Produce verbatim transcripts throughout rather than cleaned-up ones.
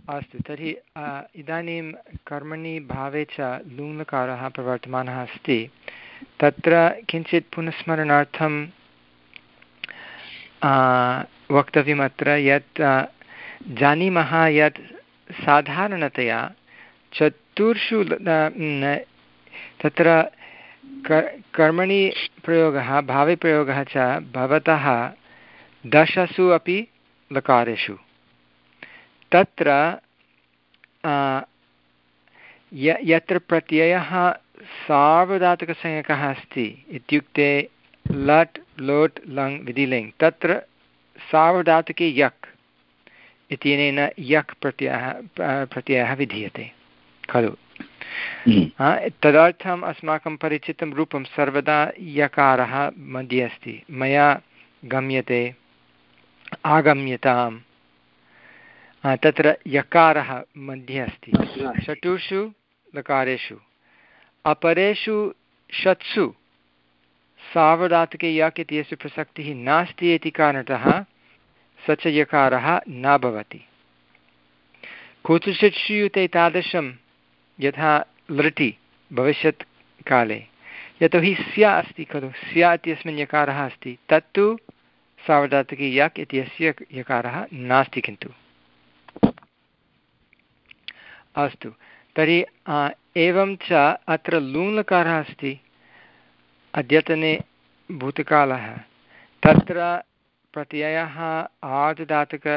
अस्तु तर्हि इदानीं कर्मणि भावे च लुङ्लकारः प्रवर्तमानः अस्ति तत्र किञ्चित् पुनस्मरणार्थं वक्तव्यमत्र यत् जानीमः यत् साधारणतया चतुर्षु तत्र कर्मणि प्रयोगः भावे प्रयोगः च भवतः दशसु अपि लकारेषु तत्र यत्र प्रत्ययः सार्वधातुकसंज्ञकः अस्ति इत्युक्ते लट् लोट् लङ् विधिलिङ् तत्र सार्वधातुके यक् इत्यनेन यक् प्रत्ययः प्रत्ययः विधीयते खलु तदर्थम् अस्माकं परिचितं रूपं सर्वदा यकारः मध्ये अस्ति मया गम्यते आगम्यताम् तत्र यकारः मध्ये अस्ति षट्सु लकारेषु अपरेषु षट्सु सार्वधातुके यक् इत्यस्य प्रसक्तिः नास्ति इति कारणतः स च यकारः न भवति कुत्रचित् श्रूयते तादृशं यथा लृटि भविष्यत् काले यतोहि स्या अस्ति खलु स्या इत्यस्मिन् यकारः अस्ति तत्तु सार्वधातुके यक् इत्यस्य यकारः नास्ति किन्तु अस्तु तर्हि एवं च अत्र लूङ्लकारः अस्ति अद्यतने भूतकालः तत्र प्रत्ययः आर्धधातुक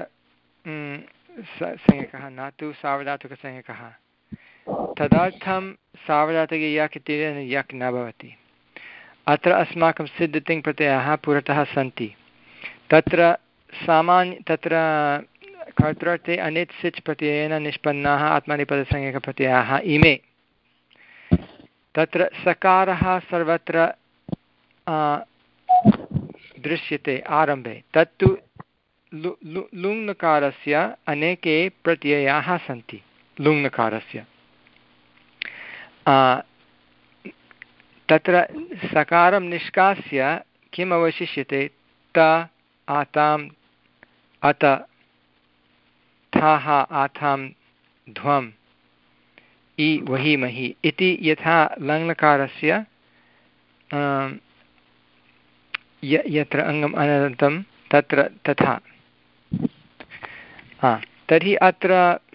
संज्ञकः न तु सार्वधातुकसंज्ञकः तदर्थं सार्वधातुके यक् इत्यनेन यक् न भवति अत्र अस्माकं सिद्धतिङ् प्रत्ययाः पुरतः सन्ति तत्र सामान्य तत्र कर्तृर्थे अनिट् सिच् प्रत्ययेन निष्पन्नाः आत्मनेपदसंज्ञकप्रत्ययाः इमे तत्र सकारः सर्वत्र दृश्यते आरम्भे तत्तु लु लु लुङ्लकारस्य अनेके प्रत्ययाः सन्ति लुङ्लकारस्य तत्र सकारं निष्कास्य किम् अवशिष्यते त आताम् अत थाः आथां ध्वम् इ वहीमहि इति यथा लङ्लकारस्य यत्र अङ्गम् अनन्तं तत्र तथा तर्हि अत्र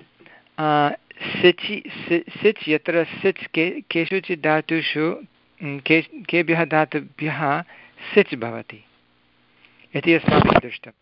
सिचि सिच् यत्र सिच् के केषुचित् धातुषु के केभ्यः धातुभ्यः सिच् भवति इति अस्माभिः दृष्टम्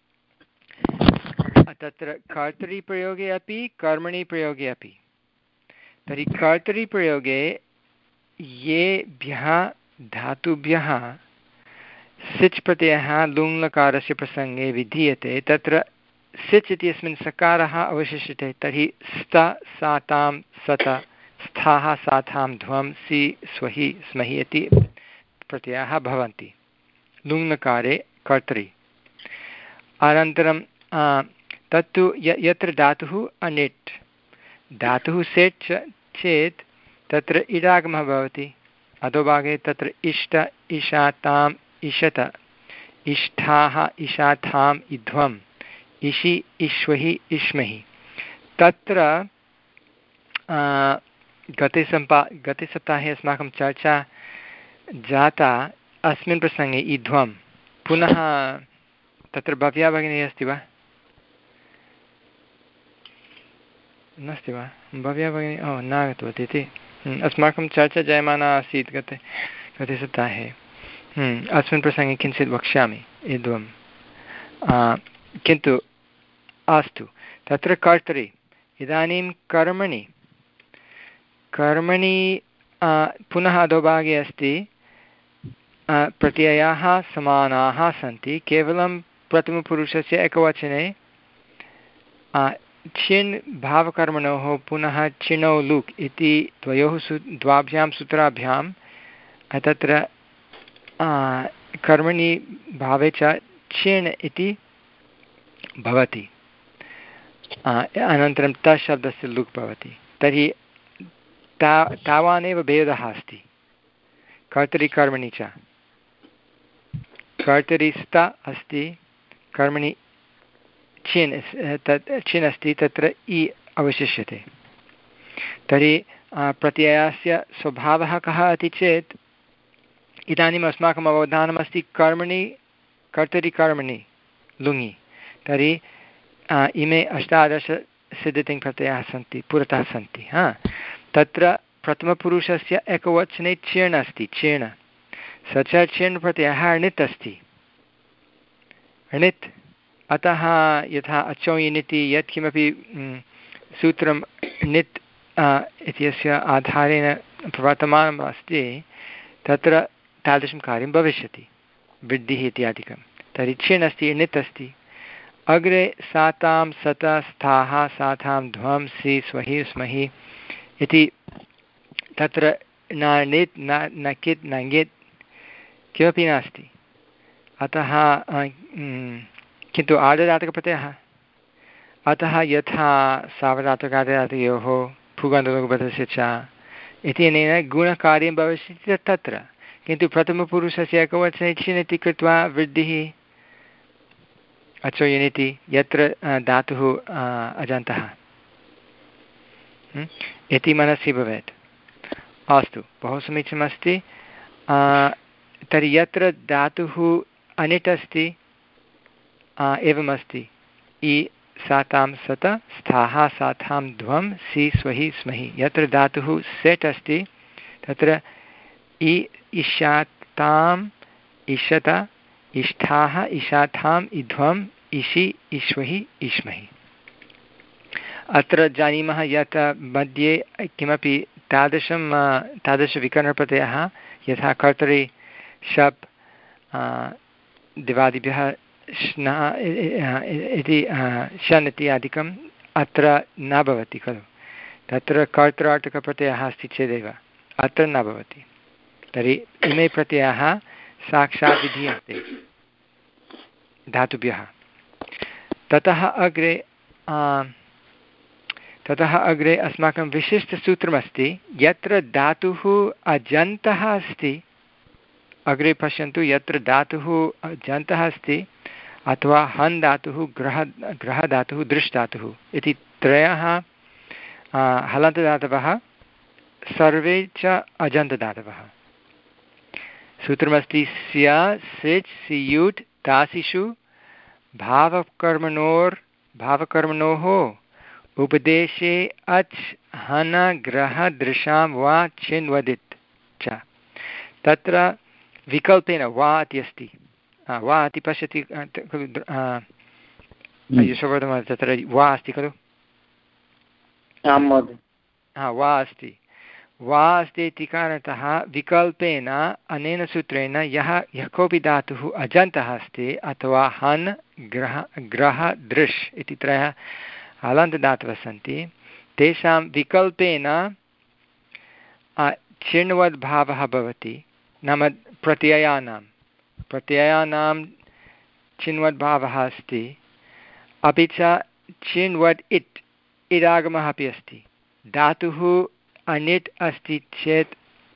तत्र कर्तरिप्रयोगे अपि कर्मणि प्रयोगे अपि तर्हि कर्तरिप्रयोगे येभ्यः धातुभ्यः सिच् प्रत्ययः लुङ्लकारस्य प्रसङ्गे विधीयते तत्र सिच् इत्यस्मिन् सकारः अवशिष्यते तर्हि स्त सातां सत स्थाः सातां ध्वं सि स्वहि स्महि इति प्रत्ययाः भवन्ति लुङ्लकारे कर्तरि अनन्तरं तत्तु य यत्र धातुः अनिट् धातुः सेट् चेत् तत्र इडागमः भवति अधोभागे तत्र इष्ट इषाताम् इषत इष्ठाः इषाथाम् इध्वम् इषि इष्वहि इष्महि तत्र गते सम्पा गते सप्ताहे अस्माकं चर्चा जाता अस्मिन् प्रसङ्गे इध्वं पुनः तत्र भव्या भगिनी अस्ति वा नास्ति वा भव्या भगिनी ओ न आगतवती इति अस्माकं चर्चा जायमाना आसीत् गते गते सप्ताहे अस्मिन् प्रसङ्गे किञ्चित् वक्ष्यामि इद्वं किन्तु अस्तु तत्र कर्तरि इदानीं कर्मणि कर्मणि पुनः अधोभागे अस्ति प्रत्ययाः समानाः सन्ति केवलं प्रथमपुरुषस्य एकवचने छिन् भावकर्मणोः पुनः चिणौ लुक् इति द्वयोः सु द्वाभ्यां सूत्राभ्यां तत्र कर्मणि भावे च छिण् इति भवति अनन्तरं तशब्दस्य लुक् भवति तर्हि ता तावानेव भेदः अस्ति कर्तरिकर्मणि च कर्तरिस्त अस्ति कर्मणि छिन् तत् छिन् अस्ति तत्र इ अवशिष्यते। तर्हि प्रत्ययस्य स्वभावः कः इति चेत् इदानीम् अस्माकम् अवधानमस्ति कर्मणि कर्तरिकर्मणि लुङि। तर्हि इमे अष्टादश सिद्धतिङ्प्रत्ययाः सन्ति, पुरतः सन्ति। हा, तत्र प्रथमपुरुषस्य एकवचने चेण् अस्ति, चेण्, स च चेण् प्रत्ययः णित् अस्ति, णित्। अतः यथा अचौ इनिति यत्किमपि सूत्रं णित् इत्यस्य आधारेण प्रवर्तमानम् अस्ति तत्र तादृशं कार्यं भविष्यति, वृद्धिः इत्यादिकं। तर्हि छिण् अस्ति, णित् अस्ति। अग्रे सातां सत स्थाः सातां ध्वं सि स्वहि स्महि इति तत्र न णित् न न कित् न ङित् किमपि नास्ति। अतः किन्तु आर्धधातुकप्रत्ययः, अतः यथा सार्वधातुकार्धधातुकयोः पुगन्तलघुपदस्य च इत्यनेन गुणकार्यं भविष्यति तत्र। किन्तु प्रथमपुरुषस्य एकवचने छिन् इति कृत्वा वृद्धिः अचो यनिति यत्र धातुः अजन्तः इति मनसि भवेत्। अस्तु, बहु समीचीनमस्ति। तर्हि यत्र धातुः अनिट् अस्ति एवमस्ति, इ सातां सत स्थाः सातां ध्वं सि स्वहि स्महि। यत्र धातुः सेट् अस्ति तत्र इ इषाताम् इषत इष्ठाः इषाथाम् इध्वम् इषि इष्वहि इष्महि। अत्र जानीमः यत् मध्ये किमपि तादृशं तादृशविकरणप्रत्ययः यथा कर्तरि शप् दिवादिभ्यः श्नः इति शन् इत्यादिकम् अत्र न भवति खलु। तत्र कर्तृर्थकप्रत्ययः अस्ति चेदेव अत्र न भवति। तर्हि इमे प्रत्ययाः साक्षात् विधीयन्ते धातुभ्यः। ततः अग्रे ततः अग्रे अस्माकं विशिष्टसूत्रमस्ति, यत्र धातुः अजन्तः अस्ति, अग्रे पश्यन्तु, यत्र धातुः अजन्तः अस्ति अथवा हन् धातुः ग्रह ग्रहधातुः दृश् धातुः इति त्रयः हलन्तदातवः, सर्वे च अजन्तदातवः। सूत्रमस्ति स्या सिच् सियुट् तासिषु भावकर्मणोर् भावकर्मणोः उपदेशे अच् हन ग्रह दृशां वा चिन्वदित् च। तत्र विकल्पेन वा इति अस्ति, वा इति पश्यति खलु यशोवर्धन, तत्र वा अस्ति खलु। हा, वा अस्ति, वा अस्ति इति कारणतः विकल्पेन अनेन सूत्रेण यः यः कोऽपि धातुः अजन्तः अस्ति अथवा हन् ग्रह ग्रह दृश् इति त्रयः हलन्तदातवः सन्ति, तेषां विकल्पेन चिण्वद्भावः भवति। नाम प्रत्ययानां प्रत्ययानां चिण्वद्भावः अस्ति, अपि च चिण्वद् इट् इडागमः अपि अस्ति। धातुः अनिट् अस्ति चेत्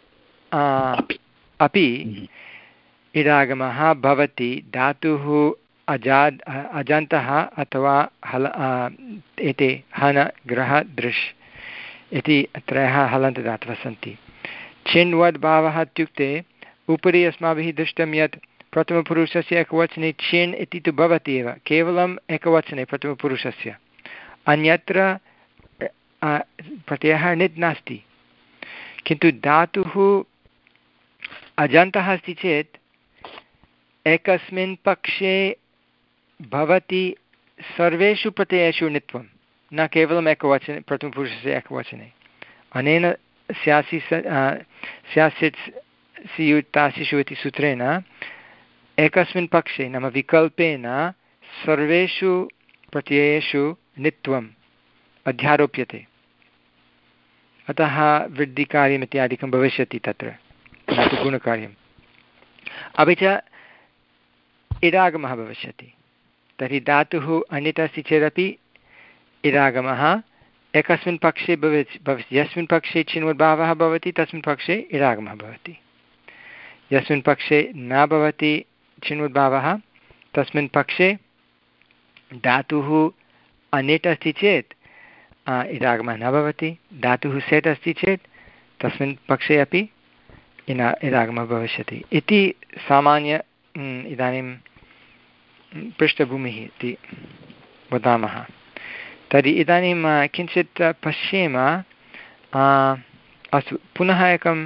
अपि इडागमः भवति। धातुः अजाद् अजन्तः अथवा हल एते हन ग्रह दृश् इति त्रयः हलन्तदातवः सन्ति। छिण्वद् भावः इत्युक्ते उपरि अस्माभिः दृष्टं यत् प्रथमपुरुषस्य एकवचने छिण् इति तु भवति एव, केवलम् एकवचने प्रथमपुरुषस्य, अन्यत्र प्रत्ययः णित् नास्ति। किन्तु धातुः अजन्तः अस्ति चेत् एकस्मिन् पक्षे भवति सर्वेषु प्रत्ययेषु णित्वं, न केवलम् एकवचने प्रथमपुरुषस्य एकवचने। अनेन स्यासि स्यासित् सियुट् तासिषु इति सूत्रेण एकस्मिन् पक्षे नाम विकल्पेन सर्वेषु प्रत्ययेषु णित्वम् अध्यारोप्यते। अतः वृद्धिकार्यम् इत्यादिकं भविष्यति तत्र, न तु गुणकार्यम्। अपि च इडागमः भविष्यति। तर्हि धातुः अनिट् अस्ति चेदपि इडागमः एकस्मिन् पक्षे भवेत् भवति। यस्मिन् पक्षे चिण्वद्भावः भवति तस्मिन् पक्षे इडागमः भवति। यस्मिन् पक्षे न भवति चिण्वद्भावः तस्मिन् पक्षे धातुः अनिट् अस्ति चेत् इडागमः न भवति। धातुः सेट् अस्ति चेत् तस्मिन् पक्षे अपि इना इडागमः भविष्यति इति सामान्य इदानीं पृष्ठभूमिः इति वदामः। तर्हि इदानीं किञ्चित् पश्येम। अस्तु, पुनः एकं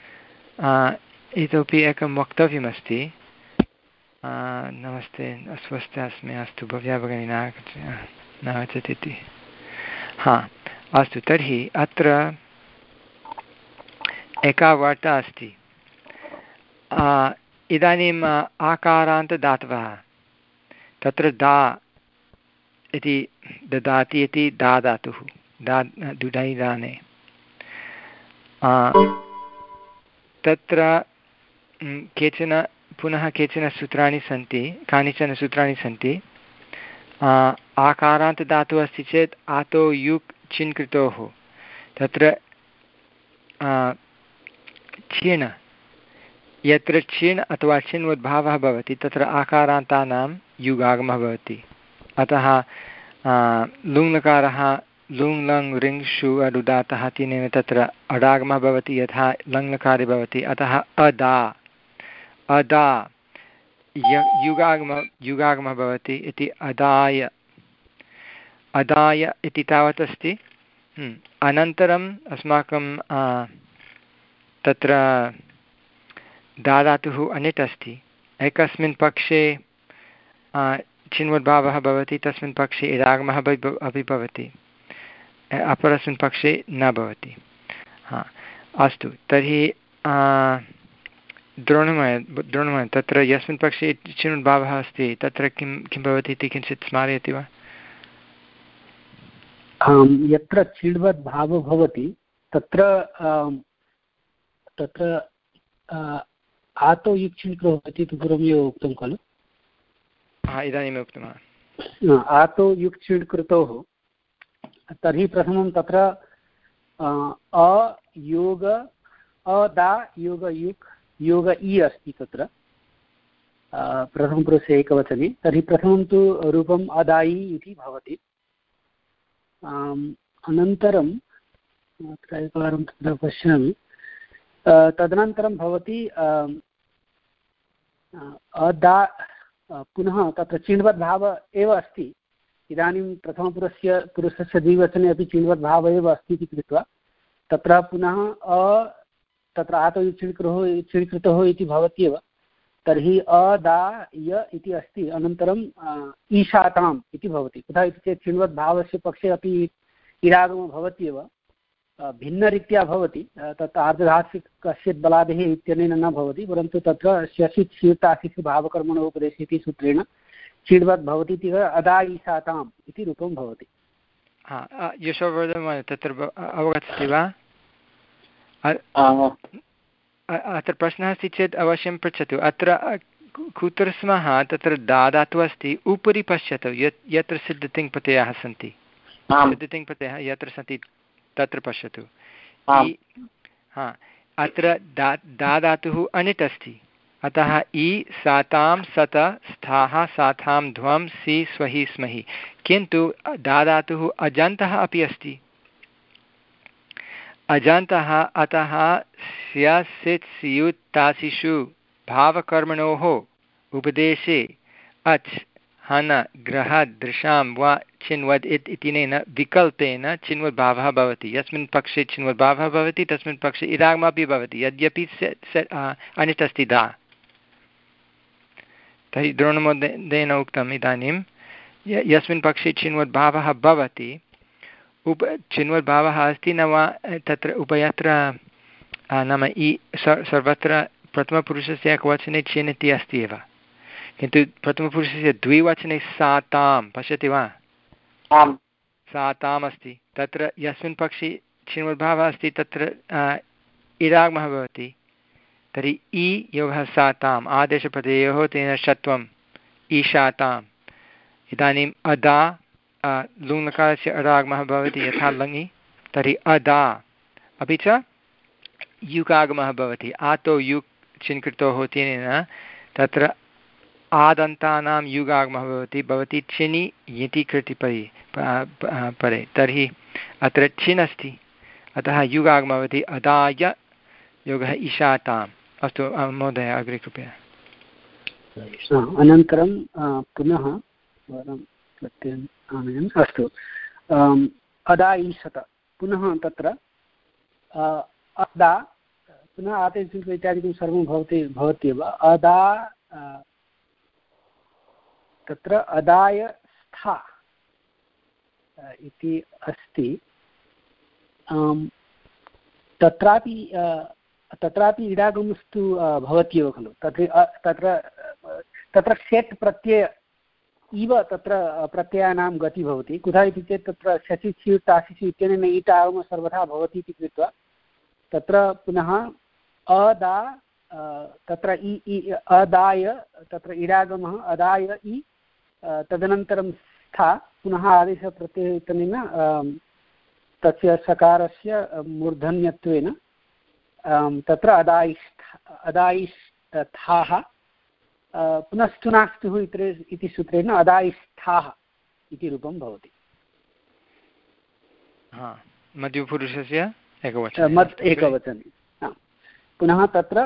इतोपि एकं वक्तव्यमस्ति। नमस्ते, अस्वस्थ अस्मि। अस्तु, भव्या भगिनी न आगच्छ न आगच्छति इति। हा, अस्तु, तर्हि अत्र एका वार्ता अस्ति। इदानीम् आकारान्तदातवः, तत्र दा इति ददाति इति दा धातुः, दा दुडै दाने। तत्र केचन पुनः केचन सूत्राणि सन्ति, कानिचन सूत्राणि सन्ति। आकारान्तदातुः अस्ति चेत् आतो युक् चिन् कृतोः, तत्र चिण्, यत्र चिण् अथवा चिन्वद्भावः भवति तत्र आकारान्तानां युगागमः भवति। अतः लुङ्लकारः लुङ् लङ् ऋङ् शु अरुदातः तेन तत्र अडागमः भवति यथा लङ्लकारे भवति। अतः अदा अदा युगागमः युगागमः भवति इति अदाय अदाय इति तावत् अस्ति। अनन्तरम् अस्माकं तत्र दाधातुः अनिट् अस्ति। एकस्मिन् पक्षे चिन्वद्भावः भवति, तस्मिन् पक्षे इडागमः अपि भवति, अपरस्मिन् पक्षे न भवति। हा, अस्तु, तर्हि द्रोणमय द्रोणमय तत्र यस्मिन् पक्षे चिन्वद्भावः अस्ति तत्र किं किं भवति इति किञ्चित् स्मारयति वा? यत्र चिन्वद्भावः भवति तत्र तत्र आतो युक् भवति इति पूर्वमेव उक्तं खलु? हा, इदानीम् उक्तवान्। आतो युक् चिण् कृतोः, तर्हि प्रथमं तत्र अ योग अदा योग युक् योग इ अस्ति तत्र प्रथमपुरुषे एकवचने। तर्हि प्रथमं तु रूपम् अदायि इति भवति। अनन्तरं अत्र एकवारं तत्र पश्यामि, तदनन्तरं भवति अदा, पुनः तत्र चिण्वद्भावः एव अस्ति। इदानीं प्रथमपुरुषस्य पुरुषस्य द्विवचने अपि चिण्वद्भावः एव अस्ति इति कृत्वा तत्र पुनः अ तत्र आतो चिण्कृतोः चिण्कृतोः इति भवत्येव। तर्हि अदाय इति अस्ति। अनन्तरं ईशाताम् इति भवति। कुतः इति चेत् चिण्वद्भावस्य पक्षे अपि इडागमः भवत्येव, भिन्नरीत्या भवति। तत् आर्धधातुक कश्चित् बलादेः इत्यनेन न भवति, परन्तु तत्र शशित् शीर्ताशिषु भावकर्मणो उपदेशे इति सूत्रेण चिण्वद् भवति इति अदा ईशाताम् इति रूपं भवति। हा, यशोवर्धन तत्र अवगच्छति वा? अत्र प्रश्नः अस्ति चेत् अवश्यं पृच्छतु। अत्र कुत्र स्मः? तत्र दाधातुः अस्ति, उपरि पश्यतु यत् यत्र सिद्धतिङ्प्रत्ययाः सन्ति, सिद्धतिङ्प्रत्ययाः यत्र सन्ति तत्र पश्यतु। हा, अत्र दा दाधातुः अनिट् अस्ति। अतः इ सातां सत स्थाः सातां ध्वं सि स्वहि स्महि, किन्तु दाधातुः अजन्तः अपि अस्ति। अजन्तः, अतः स्य सित् स्युत् तासिषु भावकर्मणोः उपदेशे अच् हन ग्रह दृशां वा चिन्वद् इत्यनेन विकल्पेन चिन्वद्भावः भवति। यस्मिन् पक्षे चिन्वद्भावः भवति तस्मिन् पक्षे इडागमः अपि भवति, यद्यपि अनिट् अस्ति दा। तर्हि द्रोणमहोदयेन उक्तम् इदानीं यस्मिन् पक्षे चिन्वद्भावः भवति, उप चिन्वद्भावः अस्ति न वा तत्र उभयत्र नाम इ सर्वत्र प्रथमपुरुषस्य एकवचने चिन् इति अस्ति एव, किन्तु प्रथमपुरुषस्य द्विवचने सातां पश्यति वा? आम्, साताम् अस्ति। तत्र यस्मिन् पक्षे चिन्वद्भावः अस्ति तत्र इडागमः भवति। तर्हि इ योगः साताम् आदेशप्रत्ययोः तेन षत्वम् ईशाताम्। इदानीम् अदा लुङ्लकारस्य अडागमः भवति यथा लङि, तर्हि अदा, अपि च युगागमः भवति आतो युक् चिन्कृतोः तेन तत्र आदन्तानां युगागमः भवति भवति चिनि इति कृति परि परे। तर्हि अत्र छिन् अस्ति, अतः युगागमः भवति अदाय योगः इषाताम्। अस्तु महोदय अग्रे कृपया। अनन्तरं पुनः प्रत्ययम् आनयन् अस्तु अदाईशत पुनः तत्र अदा पुनः आदेशः इत्यादिकं सर्वं भवति भवत्येव अदा तत्र अदाय स्था इति अस्ति। तत्रापि तत्रापि इडागमस्तु भवत्येव खलु। तत्र तत्र तत्र षट् प्रत्यय इव तत्र प्रत्ययानां गतिः भवति। कुतः इति चेत् तत्र शचि स्यु तासिसु इत्यनेन ईट आगमः सर्वथा भवति इति कृत्वा तत्र पुनः अदा तत्र इ इ अदाय तत्र इडागमः अदाय इ तदनन्तरं स्था पुनः आदेशप्रत्ययः इत्यनेन तस्य सकारस्य मूर्धन्यत्वेन तत्र अदायिष्ठ अदायिष्ठाः पुनस्तु नास्तुः इति सूत्रेण अदायिष्ठाः इति रूपं भवति। मध्यपुरुषस्य एकवचने मत् एकवचने पुनः तत्र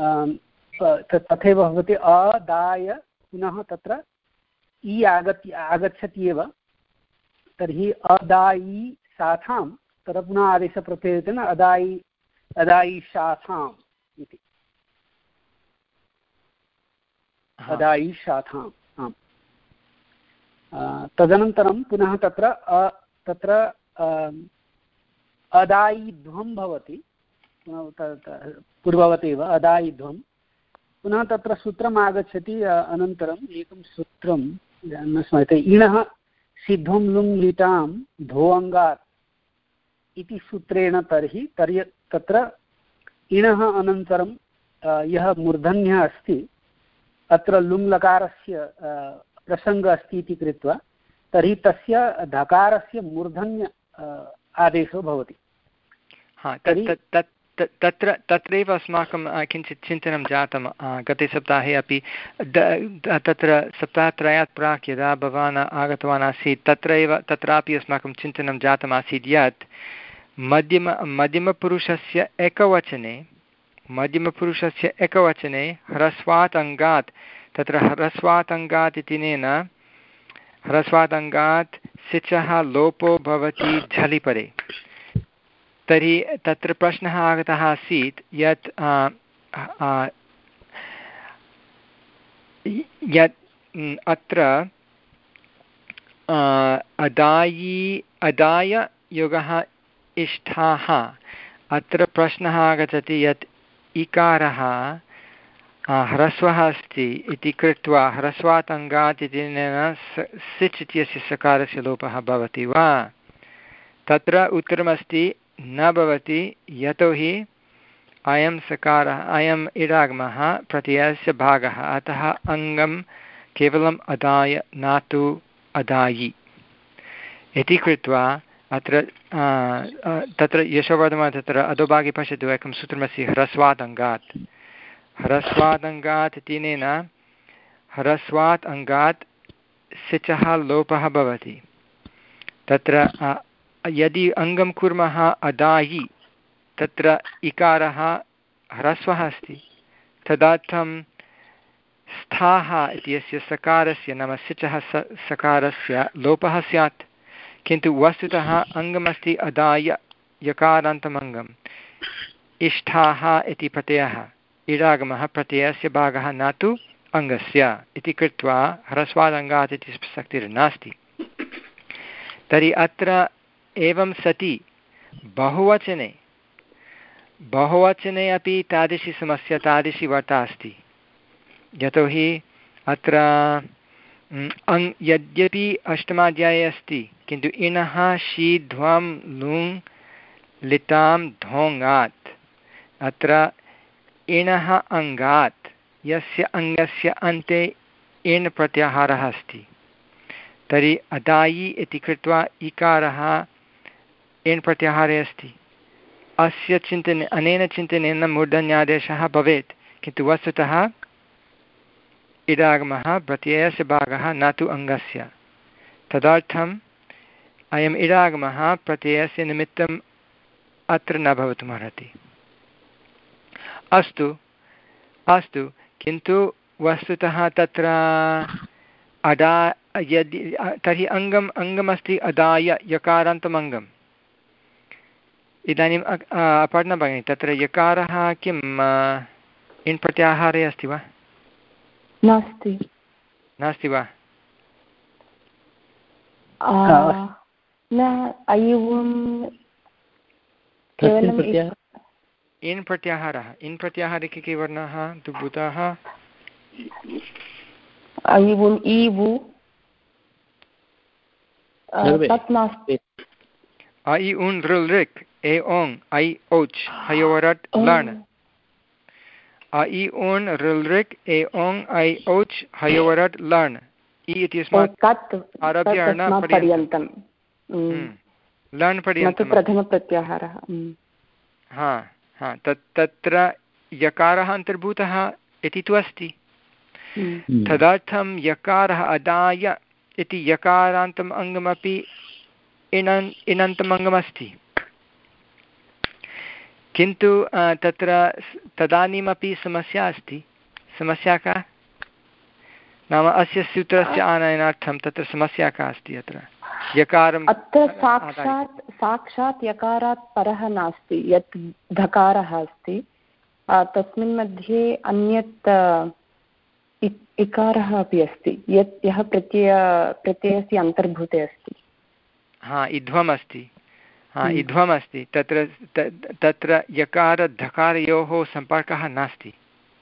तथैव भवति अदाय पुनः तत्र इ आगत्य आगच्छति एव तर्हि अदायि शाखां तत्र पुनः आदेशप्रत्ययेन अदायि अदायिशाखाम् इति अदायिशाखाम् आम्। तदनन्तरं पुनः तत्र तत्र अदायिध्वं भवति पूर्ववत् एव अदायिध्वं पुनः तत्र सूत्रम् आगच्छति। अनन्तरम् एकं सूत्रं न स्मर्यते इणः सिद्धं लुङ् लिटां धोऽङ्गात् इति सूत्रेण तर्हि तर्हि तत्र इणः अनन्तरं यः मूर्धन्यः अस्ति अत्र लुङ्लकारस्य प्रसङ्गः अस्ति इति कृत्वा तर्हि तस्य धकारस्य मूर्धन्य आदेशो भवति। हा तत्र तत्रैव अस्माकं किञ्चित् चिन्तनं जातं गते सप्ताहे अपि। तत्र सप्ताहत्रयात् प्राक् यदा भवान् आगतवान् आसीत् तत्रैव तत्रापि अस्माकं चिन्तनं जातमासीत् यत् मध्यम मध्यमपुरुषस्य एकवचने मध्यमपुरुषस्य एकवचने ह्रस्वात् अङ्गात् तत्र ह्रस्वात् अङ्गात् इत्यनेन ह्रस्वात् अङ्गात् सिचः लोपो भवति झलिपरे। तर्हि तत्र प्रश्नः आगतः आसीत् यत् यत् अत्र अदायि अदाय योगः इष्ठाः अत्र प्रश्नः आगच्छति यत् इकारः ह्रस्वः अस्ति इति कृत्वा ह्रस्वात् अङ्गात् इत्यनेन सिच् इत्यस्य सकारस्य लोपः भवति वा? तत्र उत्तरमस्ति न भवति, यतोहि अयं सकारः अयम् इडागमः प्रत्ययस्य भागः, अतः अङ्गं केवलम् अदाय न तु अदायि इति कृत्वा अत्र तत्र यशोवर्धमान तत्र अधोभागे पश्यतु एकं सूत्रमस्ति ह्रस्वात् अङ्गात्। ह्रस्वात् अङ्गात् इत्यनेन ह्रस्वात् अङ्गात् सिचः लोपः भवति। तत्र यदि अङ्गं कुर्मः अदायि तत्र इकारः ह्रस्वः अस्ति तदर्थं स्थाः इत्यस्य सकारस्य नाम सिचः स सकारस्य लोपः स्यात्। किन्तु वस्तुतः अङ्गमस्ति अदाय यकारान्तम् अङ्गम् इष्ठाः इति प्रत्ययः इडागमः प्रत्ययस्य भागः न तु अङ्गस्य इति कृत्वा ह्रस्वादङ्गात् इति प्रसक्तिर्नास्ति। तर्हि अत्र एवं सति बहुवचने बहुवचने अपि तादृशी समस्या तादृशी वार्ता अस्ति। यतोहि अत्र अङ् यद्यपि अष्टमाध्याये अस्ति किन्तु इणः शीध्वं लुङ् लिटां धोङ्गात् अत्र इणः अङ्गात् यस्य अङ्गस्य अन्ते इण् प्रत्याहारः अस्ति तर्हि अदायि इति कृत्वा इकारः इण् प्रत्याहारे अस्ति। अस्य चिन्तने अनेन चिन्तनेन मूर्धन्यादेशः भवेत्, किन्तु वस्तुतः इडागमः प्रत्ययस्य भागः न तु अङ्गस्य। तदर्थं अयम् इडागमः प्रत्ययस्य निमित्तम् अत्र न भवितुमर्हति। अस्तु अस्तु किन्तु वस्तुतः तत्र अदा यदि तर्हि अङ्गम् अङ्गमस्ति अदाय यकारान्तम् अङ्गम्। इदानीम् अपर्णा भगिनी तत्र यकारः किम् इन् प्रत्याहारे अस्ति वा? नास्ति। नास्ति वा? न इन् प्रत्याहारः। इन् प्रत्याहारे के के वर्णाः भूताः? ऐ उन् ऋल् ऋक् ए ओङ् ऐ औच् हयोवरट् लण्। ऐ उन् ऋल् ऋक् ए ओङ् ऐ औच् हयोवरट् लण्। इ इत्यस्मात् आरभ्य पर्यन्तं लण् पर्यन्तं प्रथमप्रत्याहारः। हा हा तत् तत्र यकारः अन्तर्भूतः इति तु अस्ति। तदर्थं यकारः अदाय इति यकारान्तम् अङ्गमपि इनन् इनन्तम् अङ्गमस्ति। किन्तु तत्र तदानीमपि समस्या अस्ति। समस्या का? नाम अस्य सूत्रस्य आनयनार्थं तत्र समस्या का अस्ति? अत्र यकारम् अत्र साक्षात् साक्षात् यकारात् परः नास्ति। यत् धकारः अस्ति तस्मिन् मध्ये अन्यत् इकारः अपि अस्ति यत् यः प्रत्यय प्रत्ययस्य अन्तर्भूते अस्ति। हा इध्वम् अस्ति। हा इध्वम् अस्ति। तत्र तत्र यकारधकारयोः सम्पर्कः नास्ति।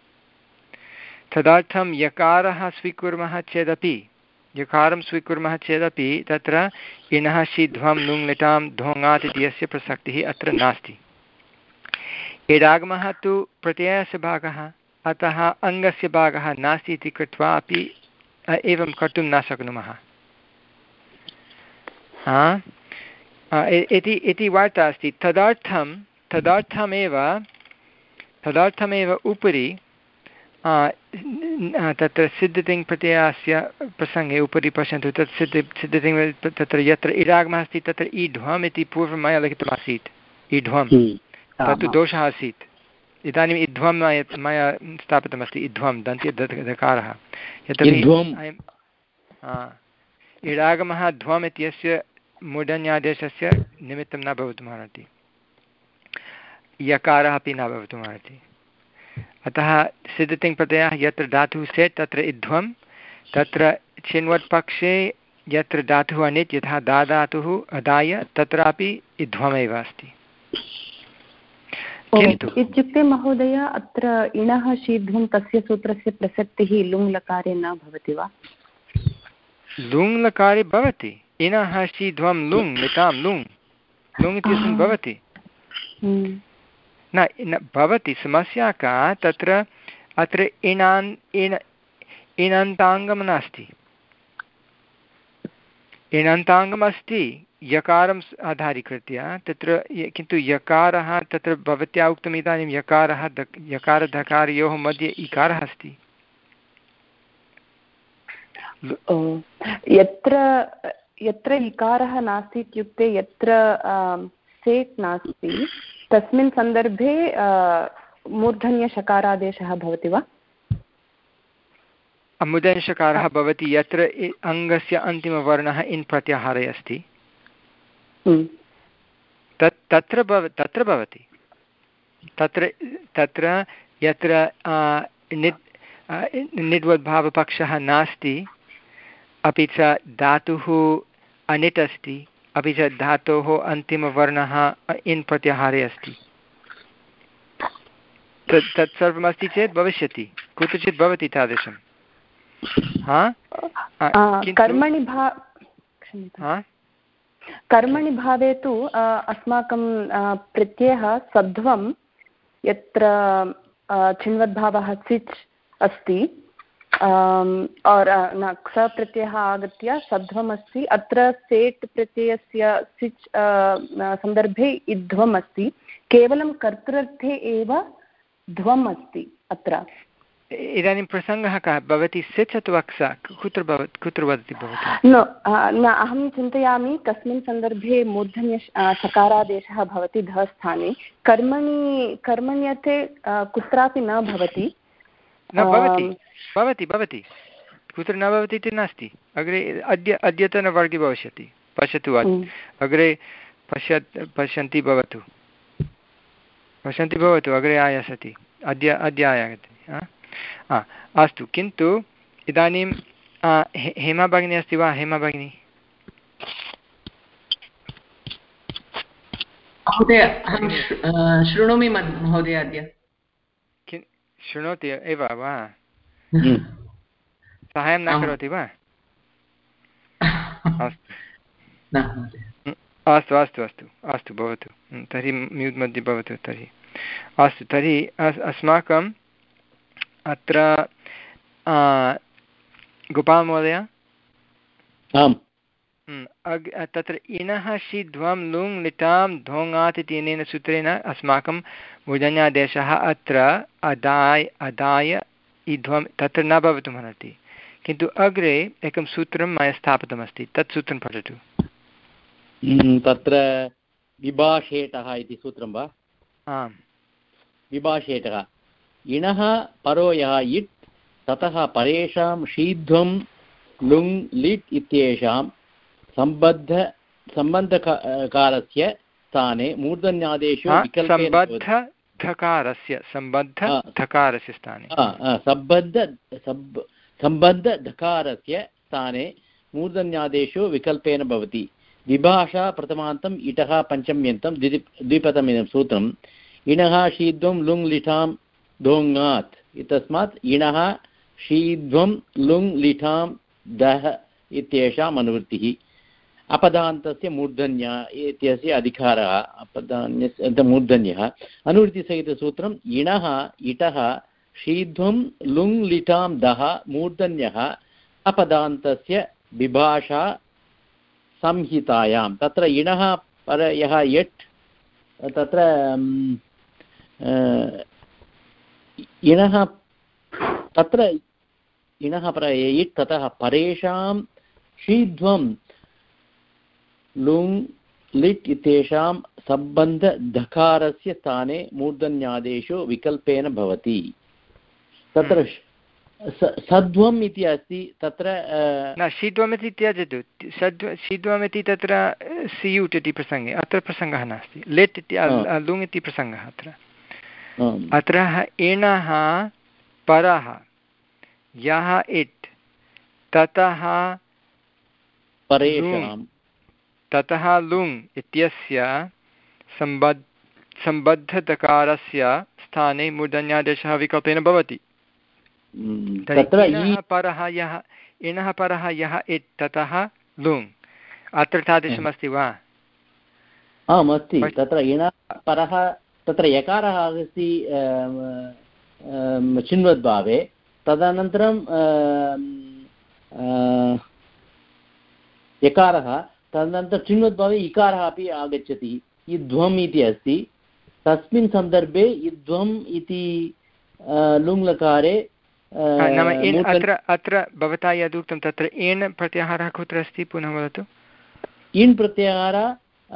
तदर्थं यकारः स्वीकुर्मः चेदपि यकारं स्वीकुर्मः चेदपि तत्र इनः शीध्वं नुङ् लिटां धोङात् इत्यस्य प्रसक्तिः अत्र नास्ति। इडागमः तु प्रत्ययस्य भागः, अतः अङ्गस्य भागः नास्ति इति कृत्वा अपि एवं कर्तुं न शक्नुमः। इति इति वार्ता अस्ति। तदर्थं तदर्थमेव तदर्थमेव उपरि तत्र सिद्धतिङ् प्रत्ययस्य प्रसङ्गे उपरि पश्यन्तु। तत् सिद्धि सिद्धतिङ् तत्र यत्र इडागमः अस्ति तत्र ईढ्वम् इति पूर्वं मया लिखितमासीत्। ईढ्वं तत्तु दोषः आसीत्। इदानीम् इध्वं मया स्थापितमस्ति। इध्वं दन्त्य दकारः। यतोहि इडागमः ध्वम् इत्यस्य मूर्धन्यादेशस्य निमित्तं न भवितुमर्हति। यकारः अपि न भवितुमर्हति। अतः सिद्धतिङ् प्रत्ययः यत्र धातुः सेट् तत्र इध्वं, तत्र चिन्वत् पक्षे यत्र धातुः अनिट् यथा दा धातुः अदाय तत्रापि इध्वमेव अस्ति। इत्युक्ते महोदय अत्र इणः शीध्वं तस्य सूत्रस्य प्रसक्तिः लुङ् लकारे न भवति वा? लुङ् लकारे भवति। इणः शीध्वं लुङ् लिटां लुङ् लुङ् इत्यस्मिन् भवति न न भवति। समस्या का? तत्र अत्र इणान् इण इणन्ताङ्गं नास्ति। इणन्ताङ्गमस्ति यकारम् आधारीकृत्य तत्र, किन्तु यकारः तत्र भवत्या उक्तम् इदानीं यकारः यकारधकारयोः मध्ये इकारः अस्ति। यत्र यत्र इकारः नास्ति इत्युक्ते यत्र सेट् नास्ति तस्मिन् सन्दर्भे मूर्धन्यषकारादेशः भवति वा? मूर्धन्यषकारः भवति यत्र अङ्गस्य अन्तिमवर्णः इन् प्रत्याहारे अस्ति। तत् तत्र भव तत्र भवति। तत्र तत्र यत्र निट् निड्वद्भावपक्षः नास्ति, अपि च धातुः अनिट् अस्ति, अपि च धातोः अन्तिमवर्णः इन् प्रत्याहारे अस्ति। तत् तत् सर्वमस्ति चेत् भविष्यति, कुत्रचित् भवति तादृशं। हा कर्मणि भा कर्मणि भावे तु अस्माकं प्रत्ययः सध्वं यत्र छिन्वद्भावः सिच् अस्ति और न क्स प्रत्ययः आगत्य सध्वम् अस्ति। अत्र सेट् प्रत्ययस्य सिच् सन्दर्भे इध्वम् अस्ति। केवलं कर्तृर्थे एव ध्वम् अस्ति अत्र। इदानीं प्रसङ्गः कः भवति सिच् अथवा क्स कुत्र भवति कुत्र वदति भवती? न न अहं चिन्तयामि कस्मिन् सन्दर्भे मूर्धन्य सकारादेशः भवति ध स्थाने कर्मणि कर्मण्यर्थे कुत्रापि न भवति न भवति भवति भवति कुत्र न भवति इति नास्ति। अग्रे अद्य अद्यतनवर्गे भविष्यति पश्यतु अग्रे पश्यत् पश्यन्ति भवतु पश्यन्ति भवतु अग्रे आयास्यति अद्य अद्य आयाति। अस्तु किन्तु इदानीं हेमा भगिनी अस्ति वा? हेमा भगिनी महोदय अहं शृणोमि महोदय अद्य किं शृणोति एव वा? साहाय्यं न करोति वा? अस्तु अस्तु अस्तु अस्तु भवतु तर्हि म्यूट् मध्ये भवतु तर्हि अस्तु तर्हि अस्माकं अत्र गोपालमहोदय आम् तत्र इणः शीध्वं लुङ् लिटां धोङात् इति अनेन सूत्रेण अस्माकं मूर्धन्यादेशः अत्र अदाय अदाय इध्वं तत्र न भवितुमर्हति किन्तु अग्रे एकं सूत्रं मया स्थापितमस्ति तत् सूत्रं पठतु। तत्र विभाषेटः इति सूत्रं वा? आम् विभाषेटः इणः परो यः इट् ततः परेषां शीध्वं लुङ् लिट् इत्येषां सम्बद्ध सम्बन्धकारस्य स्थाने मूर्धन्यादेशो सम्बद्धधकारस्य सम्बद्धधकारस्य स्थाने सम्बद्ध सम्बन्धधकारस्य स्थाने मूर्धन्यादेशो विकल्पेन भवति। विभाषा प्रथमान्तं इटः पञ्चम्यन्तं द्विपदमिदं सूत्रम् इणः शीध्वं लुङ् लिटां धोङात् इत्यस्मात् इणः शीध्वं लुङ् लिटां दः इत्येषाम् अनुवृत्तिः अपदान्तस्य मूर्धन्य इत्यस्य अधिकारः अपदान्यस्य मूर्धन्यः अनुवृत्तिसहितसूत्रम् इणः इटः शीध्वं लुङ् लिटां दः मूर्धन्यः अपदान्तस्य विभाषा संहितायां तत्र इणः पर यः यट् तत्र इणः तत्र इणः पर इट् ततः परेषां शीध्वं लुङ् लिट् इत्येषां सम्बन्धधकारस्य स्थाने मूर्धन्यादेशो विकल्पेन भवति। तत्र सध्वम् इति अस्ति तत्र न शीध्वम् इति त्यजतु सद्व शीध्वम् इति तत्र सियुट् इति प्रसङ्गे अत्र प्रसङ्गः नास्ति लिट् इति लुङ् इति प्रसङ्गः अत्र अत्र एणः परः यः इट् ततः परेषां ततः लुङ् इत्यस्य सम्बद्ध सम्बद्धधकारस्य स्थाने मूर्धन्यादेशः विकल्पेन भवति। तत्र परः यः इणः परः यः इट् ततः लुङ् अत्र तादृशमस्ति वा? आम् अस्ति तत्र इणः परः तत्र यकारः अस्ति चिन्वद्भावे तदनन्तरं यकारः तदनन्तरं चिन्वद्भावे इकारः अपि आगच्छति इध्वम् इति अस्ति तस्मिन् सन्दर्भे इध्वम् इति लुङ्लकारे नाम एन् अत्र अत्र भवता यदुक्तं तत्र एन् प्रत्याहारः कुत्र अस्ति पुनः वदतु। इन् प्रत्याहारः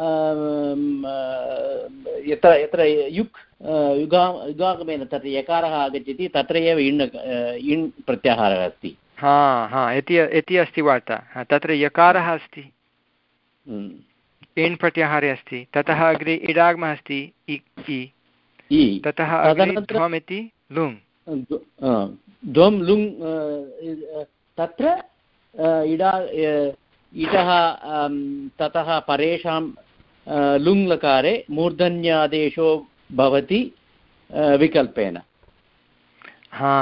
यत्र यत्र युक् युगा युगागमेन तत्र यकारः आगच्छति तत्र एव इण् इण् प्रत्याहारः अस्ति। हा हा इति इति अस्ति वार्ता तत्र यकारः अस्ति एन् प्रत्याहारे अस्ति ततः अग्रे इडागमः अस्ति इ ततः अग्रे ध्वम् इति लुङ् ध्वं लुङ् तत्र इडा इटः ततः परेषां लुङ्लकारे मूर्धन्यादेशो भवति विकल्पेन। हा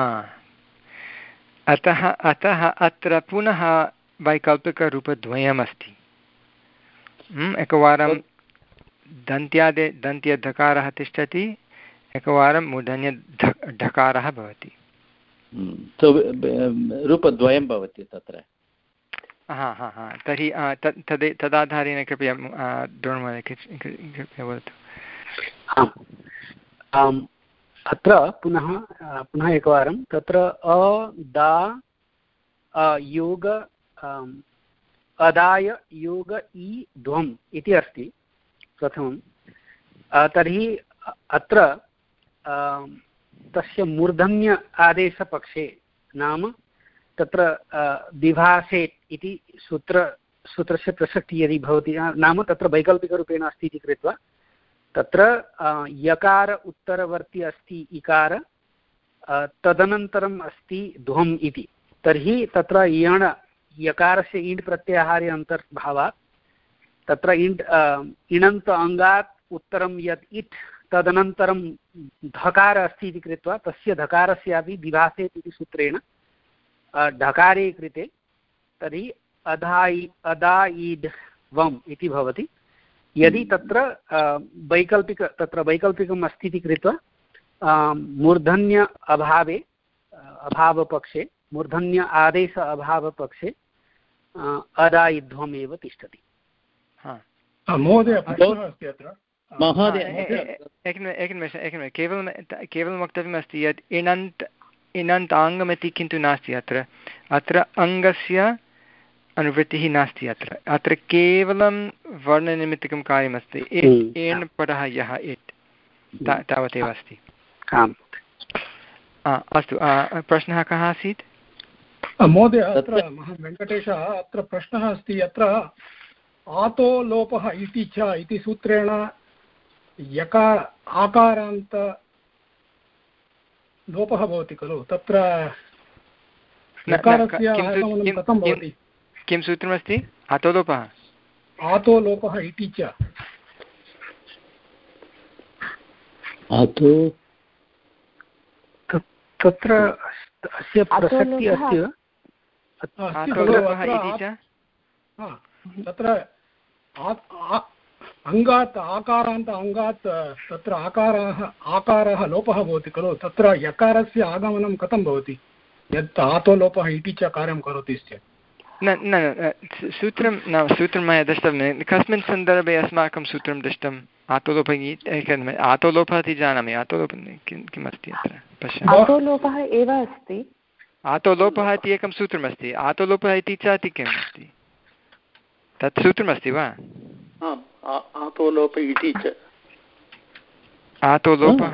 अतः अतः अत्र पुनः वैकल्पिकरूपद्वयमस्ति। एकवारं दन्त्यादे दन्त्यधकारः तिष्ठति एकवारं मूर्धन्य ढकारः भवति रूपद्वयं भवति तत्र। हा हा हा तर्हि तद् तद् तदाधारेण कृपया द्रोणमहोदय कृपया वदतु। अत्र पुनः पुनः एकवारं तत्र अ दा योग अदाय योग इ ध्वम् इति अस्ति प्रथमं। तर्हि अत्र तस्य मूर्धन्य आदेशपक्षे नाम तत्र विभासेत् इति सूत्र सूत्रस्य प्रसक्तिः यदि भवति नाम तत्र वैकल्पिकरूपेण अस्ति इति कृत्वा तत्र यकार उत्तरवर्ती अस्ति इकार तदनन्तरम् अस्ति ध्वम् इति। तर्हि तत्र यण यकारस्य इण् प्रत्याहारे अन्तर्भावात् तत्र इण् इणन्त अङ्गात् उत्तरं यत् इट् तदनन्तरं धकार अस्ति इति कृत्वा तस्य धकारस्यापि विभासेत् इति सूत्रेण ढकारे कृते तर्हि अधायि अदायिड् वम् इति भवति। यदि तत्र वैकल्पिक तत्र वैकल्पिकम् अस्ति इति कृत्वा मूर्धन्य अभावे अभावपक्षे मूर्धन्य आदेश अभावपक्षे अदायिध्वम् एव तिष्ठति। महोदय प्रश्नः अस्ति अत्र महोदय एकनिमेषम् एकनिमेषं केवलं केवलं वक्तव्यमस्ति यत् इणन्त् इणन्त् आङ्गमिति किन्तु नास्ति अत्र अत्र अङ्गस्य अनुवृत्तिः नास्ति अत्र अत्र केवलं वर्णनिमित्तकं कार्यमस्ति एण् पदः यः एट् तावदेव अस्ति। अस्तु प्रश्नः कः आसीत् महोदय? अत्र वेङ्कटेशः अत्र प्रश्नः अस्ति अत्र आतो लोपः इति च इति सूत्रेण यकार आकारान्त लोपः भवति खलु तत्र यकारस्य आगमनं कथं भवति? किं सूत्रमस्ति? आतो लोपः आतो लोपः इति च आतो तत्र अस्य प्रसक्तिः अस्ति वा? तत्र अङ्गात् आकारान्त अङ्गात् तत्र आकाराः आकारः लोपः भवति खलु तत्र यकारस्य आगमनं कथं भवति यत् आतो लोपः इति च कार्यं करोति चेत्? न न सूत्रं न सूत्रं मया दृष्टं कस्मिन् सन्दर्भे अस्माकं सूत्रं दृष्टम् आतोलोपः आतोलोपः इति जानामि आतोलोपः किं किमस्ति अत्र पश्यामि। आतोलोपः एव अस्ति आतोलोपः इति एकं सूत्रमस्ति आतोलोपः इति च इति किम् अस्ति तत् सूत्रमस्ति वा? आतोलोप इति च आतोलोपः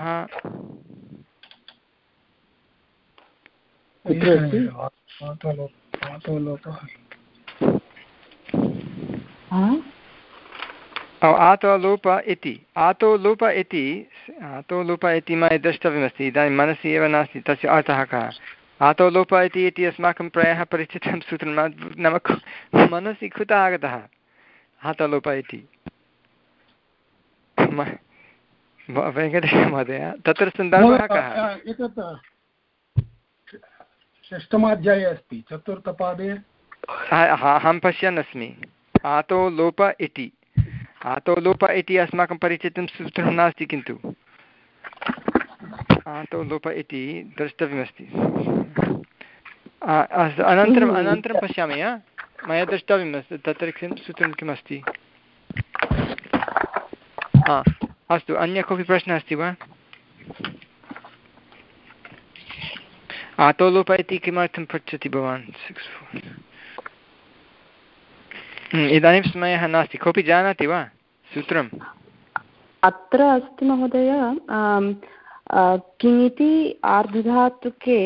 आतोलोप इति आतोलोप इति आतोलोप इति मया द्रष्टव्यमस्ति इदानीं मनसि एव नास्ति तस्य अर्थः कः। आतोलोप इति इति अस्माकं प्रायः परिचितं सूत्रं नाम मनसि कुतः आगतः आतोलोप इति वेङ्कटेशमहोदय तत्र सन्दर्भः कः? एतत् षष्ठमाध्याये अस्ति चतुर्थपादे अहं पश्यन् अस्मि आतोलोप इति आतोलोप इति अस्माकं परिचितं सूत्रं नास्ति किन्तु आतोलोप इति द्रष्टव्यमस्ति। अनन्तरम् अनन्तरं पश्यामि मया द्रष्टव्यमस्ति तत्र किं सूत्रं किमस्ति। हा अस्तु अन्य कोऽपि प्रश्नः अस्ति वा? आतोलोप इति किमर्थं पृच्छति भवान्? सिक्स् फोर् इदानीं समयः नास्ति कोऽपि जानाति वा सूत्रम्? अत्र अस्ति महोदय किमिति आर्धधातुके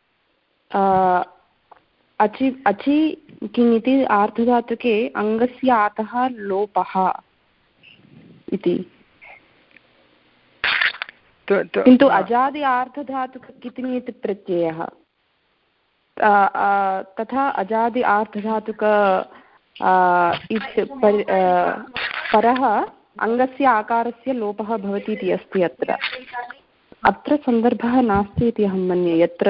अचि अचि किमिति आर्धधातुके अङ्गस्य आतः लोपः इति किन्तु अजादि आर्धधातुक कितिनि इति प्रत्ययः तथा अजादि आर्धधातुक परः अङ्गस्य आकारस्य लोपः भवति इति अस्ति अत्र अत्र सन्दर्भः नास्ति इति अहं मन्ये यत्र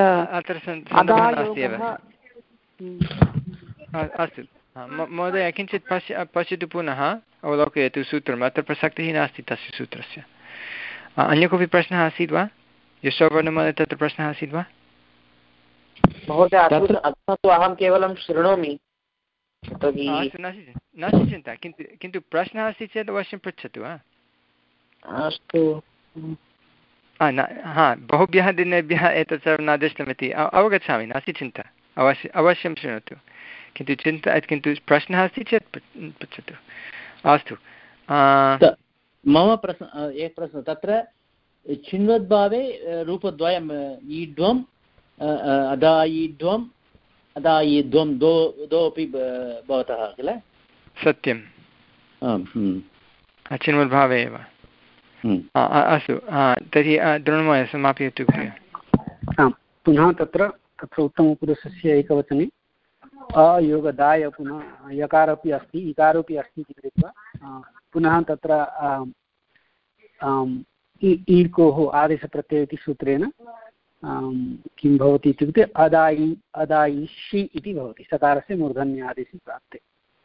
अस्तु महोदय किञ्चित् पश्य पश्यतु पुनः अवलोकयतु सूत्रम् अत्र प्रसक्तिः नास्ति तस्य सूत्रस्य। अन्य कोऽपि प्रश्नः आसीत् वा? यशोवर्णमहोदय तत्र प्रश्नः आसीत् वा? महोदय अधुना तु अहं केवलं शृणोमि नास्ति चिन्ता किन्तु किन्तु प्रश्नः अस्ति चेत् अवश्यं पृच्छतु वा? अस्तु न हा बहुभ्यः दिनेभ्यः एतत् सर्वं न दृष्टमिति अवगच्छामि, नास्ति चिन्ता, अवश्य अवश्यं शृणोतु, किन्तु चिन्ता किन्तु प्रश्नः अस्ति चेत् पृच्छतु। अस्तु, मम प्रश्न एकः प्रश्नः, तत्र चिन्वद्भावे रूपद्वयम् ईड्वम् अदायिद्वम् अदायिद्वं द्वौ द्वौ अपि भवतः किल? सत्यं, चिन्वद्भावे एव। अस्तु, तर्हि द्रोणमहोदय समापयतु कृपया। पुनः तत्र तत्र उत्तमपुरुषस्य एकवचने अयोगदाय पुनः यकारपि अस्ति इकारोपि अस्ति इति कृत्वा पुनः तत्र ईर्कोः आदेशप्रत्यय इति सूत्रेण किं भवति इत्युक्ते अदायि अदायिषि इति भवति सकारस्य मूर्धन्य आदेशे प्राप्ते।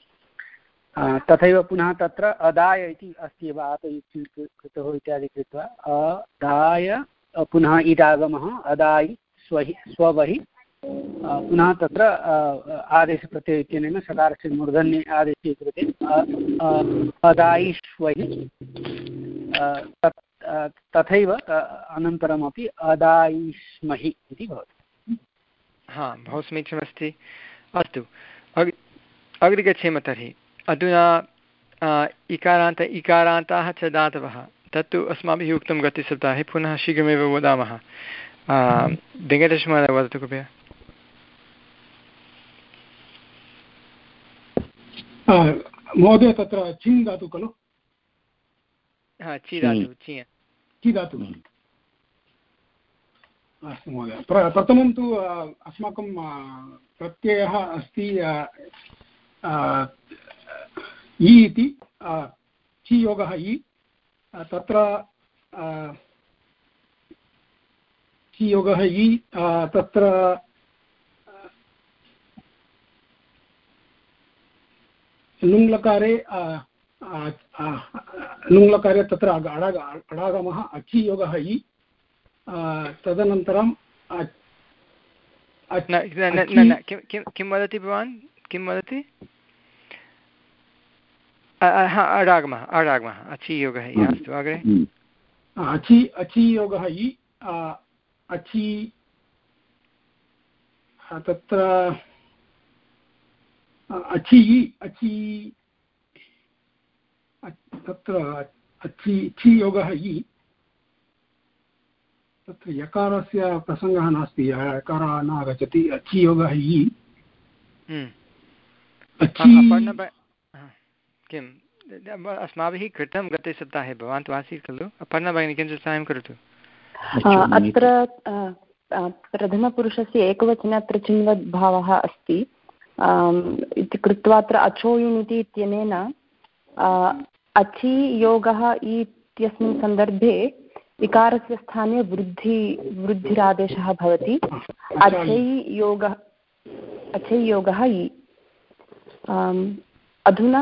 तथैव पुनः तत्र अदाय इति अस्ति एव आतयुक्ति कृतः इत्यादि कृत्वा अदाय पुनः इडागमः अदायि स्वहि स्ववहि पुनः तत्र आदेशप्रत्यय इत्यनेन सकारस्य मूर्धन्ये आदेशे कृते अदायिष्वहि तथैव अनन्तरमपि अदायिष्महि इति भवति। हा, बहु समीचीनमस्ति। अस्तु, अग् अग्रे गच्छेम तर्हि। अधुना इकारान्त इकारान्ताः च धातवः, तत्तु अस्माभिः उक्तं गतसप्ताहे, पुनः शीघ्रमेव वदामः। वेङ्कटेशमहोदय वदतु कृपया। महोदय तत्र चिन् धातु खलु? हा, चि धातु, चि चि धातु। अस्तु महोदय, प्रथमं तु अस्माकं प्रत्ययः अस्ति इ इति, चि योगः इ, तत्र चि योगः इ तत्र लुङ्लकारे लुङ्लकारे तत्र अडाग अडागमः अचि योगः इ, तदनन्तरं किं वदति भवान्, किं वदति? अडागमः अडागमः अचि योगः इ। अस्तु, अग्रे। अचि अचि योगः इ, अचि तत्र अचि अचि तत्र अचि चि योगः इ, तत्र यकारस्य प्रसङ्गः नास्ति, यकारः न आगच्छति। अचि योगः इ, किम् अस्माभिः कृतं गते सप्ताहे, भवान् तु आसीत् खलु? अपर्णा भगिनी किञ्चित् साहाय्यं करोतु। अत्र प्रथमपुरुषस्य एकवचने अत्र चिन्वद्भावः अस्ति इति कृत्वा अत्र अचोयुन् इति इत्यनेन अचि योगः इत्यस्मिन् सन्दर्भे इकारस्य स्थाने वृद्धि वृद्धिरादेशः भवति। अचै योगः अचै योगः इ। अधुना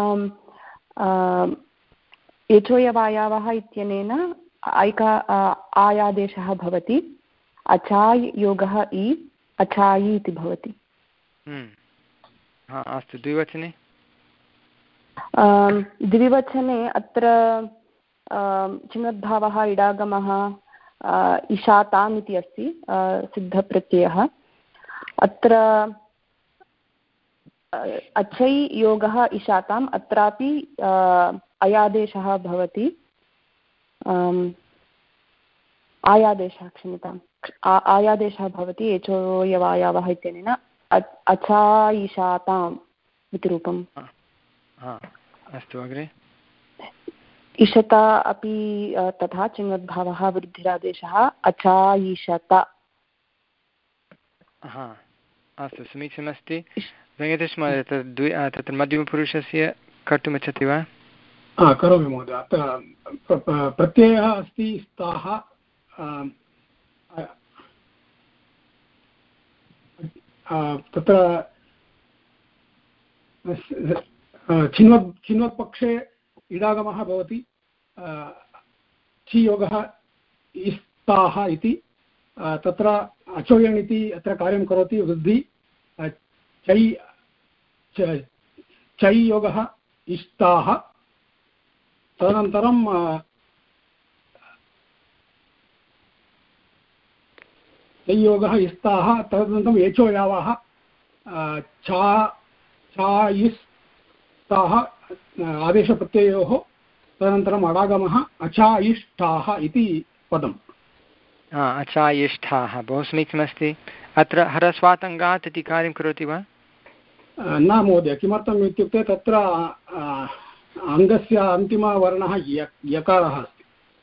एचोयवायावः इत्यनेन ऐका आयादेशः भवति। अचाय् योगः इ अचायि इति भवति। अस्तु, द्विवचने द्विवचने अत्र चिन्वद्भावः इडागमः इशाताम् इति अस्ति सिद्धप्रत्ययः। अत्र अचै योगः इशाताम्, अत्रापि अयादेशः भवति, आयादेशः क्षम्यताम् आयादेशः भवति एचोयवायावः इत्यनेन अचायिषाताम् इति रूपम्। अस्तु, अग्रे। इषता अपि तथा चिन्वद्भावः वृद्धिरादेशः अचायिषत। अस्तु, समीचीनमस्ति। वेङ्कटेशमहोदय, तत्र द्वि तत्र मध्यमपुरुषस्य कर्तुमिच्छति वा? करोमि महोदय। अत्र प्रत्ययः अस्ति स्ताः, तत्र चिन्वत् चिन्वत्पक्षे इडागमः भवति। चि योगः इस्ताः इति, तत्र अचोयण् इति अत्र कार्यं करोति, वृद्धि। चै चै योगः इष्टाः, तदनन्तरं संयोगः इस्ताः तदनन्तरम् एचो यावः चा चा इस्ताः आदेशप्रत्ययोः तदनन्तरम् अडागमः अचायिष्ठाः इति पदम्। अचायिष्ठाः बहु समीचीनमस्ति। अत्र ह्रस्वातङ्गात् इति कार्यं करोति वा? न महोदय, किमर्थम् इत्युक्ते तत्र अङ्गस्य अन्तिमवर्णः यकारः अस्ति।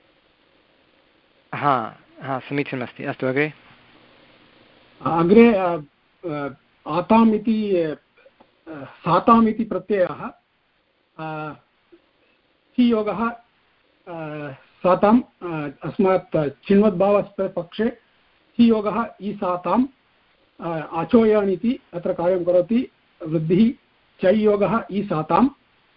हा हा समीचीनमस्ति। अस्तु अग्रे अग्रे आताम् इति साताम् इति प्रत्ययः योगः साताम् अस्मात् चिन्वद्भावस्य पक्षे हि योगः इ साताम् आचोयन् इति अत्र कार्यं करोति। वृद्धिः चै योगः इ साताम्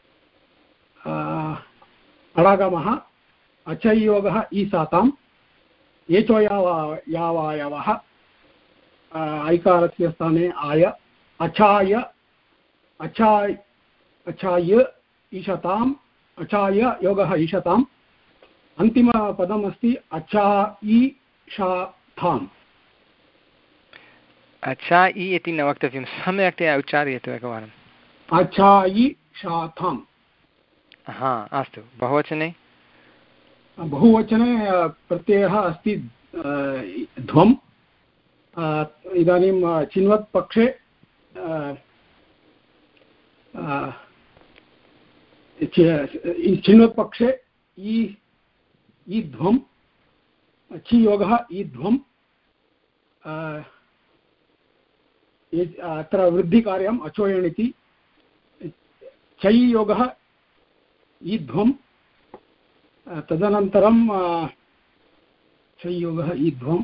अडागमः अचै योगः इ साताम् एचो याव यावायवः ऐकारस्य स्थाने आय अचाय अचाय अचाय ईशताम् अचाय योगः ईशताम्। अन्तिमपदम् अस्ति अचायिषाथाम्। अच्छा इ इति न वक्तव्यं, सम्यक्तया उच्चार्यतु एकवारम्। अचायिषाथाम्। हा अस्तु। बहुवचने बहुवचने प्रत्ययः अस्ति ध्वम्। इदानीं चिन्वत् पक्षे चिन्वत् पक्षे इ ध्वम् चि योगः इ ध्वम्। अत्र वृद्धिकार्यम् अचोयन् इति। चै योगः इ ध्वम्। तदनन्तरं चै योगः इ ध्वम्।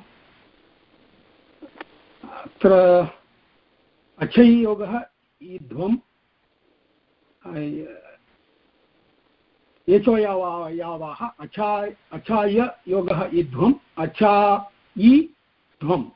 अत्र अचै योगः इ ध्वम्। एचो यावा यावाः अचाय अचाय योगः इ ध्वम् अचायि ध्वम्।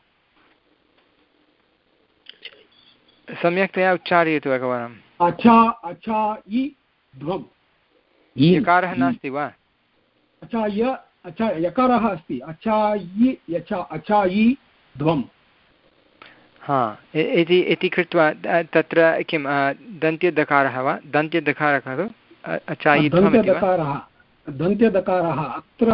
सम्यक्तया उच्चार्यतु एकवारम्। अचा अचायि ध्वम्। यकारः नास्ति वा? अचाय अचा यकारः अस्ति। अचायि यचा अचायि ध्वम्। हा इति इति कृत्वा तत्र किं दन्त्यदकारः वा? दन्त्यदकारः खलु अचायिध्वम् इति वा? दन्त्यदकारः दन्त्यदकारः अत्र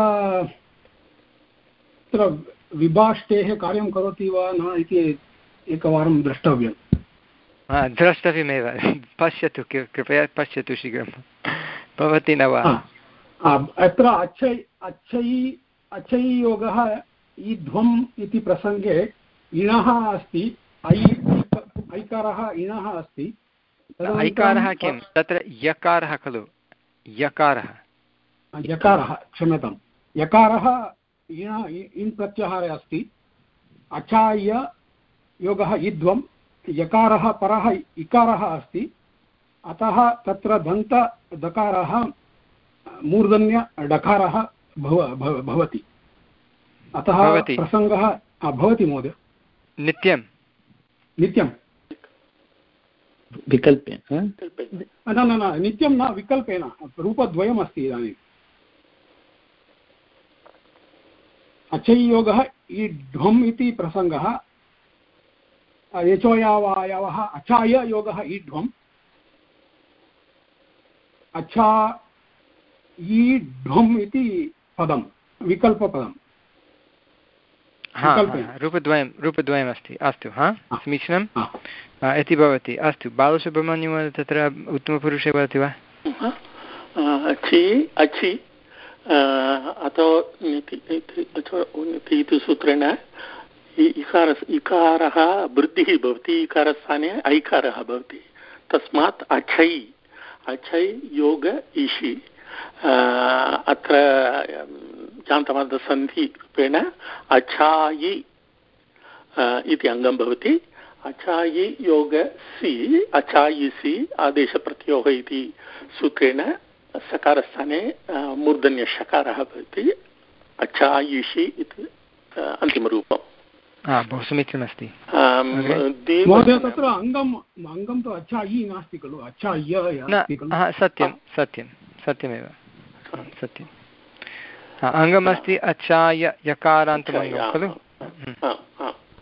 अत्र विभाष्टेः कार्यं करोति वा न इति एकवारं द्रष्टव्यम्। द्रष्टव्यमेव। पश्यतु कृपया पश्यतु शीघ्रं भवति न वा? अत्र अचै अचै अचै योगः इ ध्वम् इति प्रसङ्गे इणः अस्ति। ऐ ऐकारः इणः अस्ति। ऐकारः किं तत्र यकारः खलु? यकारः यकारः क्षम्यतां यकारः इण इन् प्रत्याहारे अस्ति। अचाय योगः इद्वम्। यकारः परः इकारः अस्ति। अतः तत्र दन्तदकारः मूर्धन्यडकारः भव भवति। अतः प्रसङ्गः भवति महोदय। नित्यं नित्यं विकल्पेन न न न नित्यं न विकल्पेन रूपद्वयम् अस्ति इदानीम्। अचैयोगः ईढ्वम् इति प्रसङ्गः। एचोयावायवः अचाय योगः ईढ्वम् अच्छा ईढ्वम् इति पदं विकल्पपदम्। रूपद्वयं रूपद्वयमस्ति। अस्तु हा समीचीनम् इति भवति। अस्तु बालसुब्रह्मण्यं तत्र उत्तमपुरुषे वदति वा? अचि अचि अतो इति सूत्रेण इकार इकारः वृद्धिः भवति। इकारस्थाने ऐकारः भवति। तस्मात् अचै अचै योग इषि अत्र जान्तमन्तसन्धिरूपेण अचायि इति अङ्गं भवति। अचायि योग सि अचायिसि आदेशप्रत्ययोः इति सूत्रेण सकारस्थाने मूर्धन्यषकारः भवति। अचायिषि इति अन्तिमरूपम्। बहु समीचीनमस्ति महोदय। तत्र अङ्गम् अङ्गं तु अचायि नास्ति खलु? अचाय्य। सत्यं सत्यं सत्यमेव सत्यम्। अङ्गमस्ति अचाय यकारान्तमङ्गं खलु?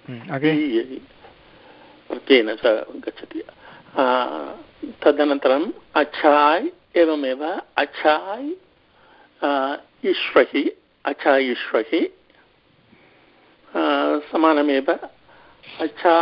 प्रत्ययेन च गच्छति। तदनन्तरम् अछाय् एवमेव अछाय् इष्वहि अछायिष्वहि समानमेव अछा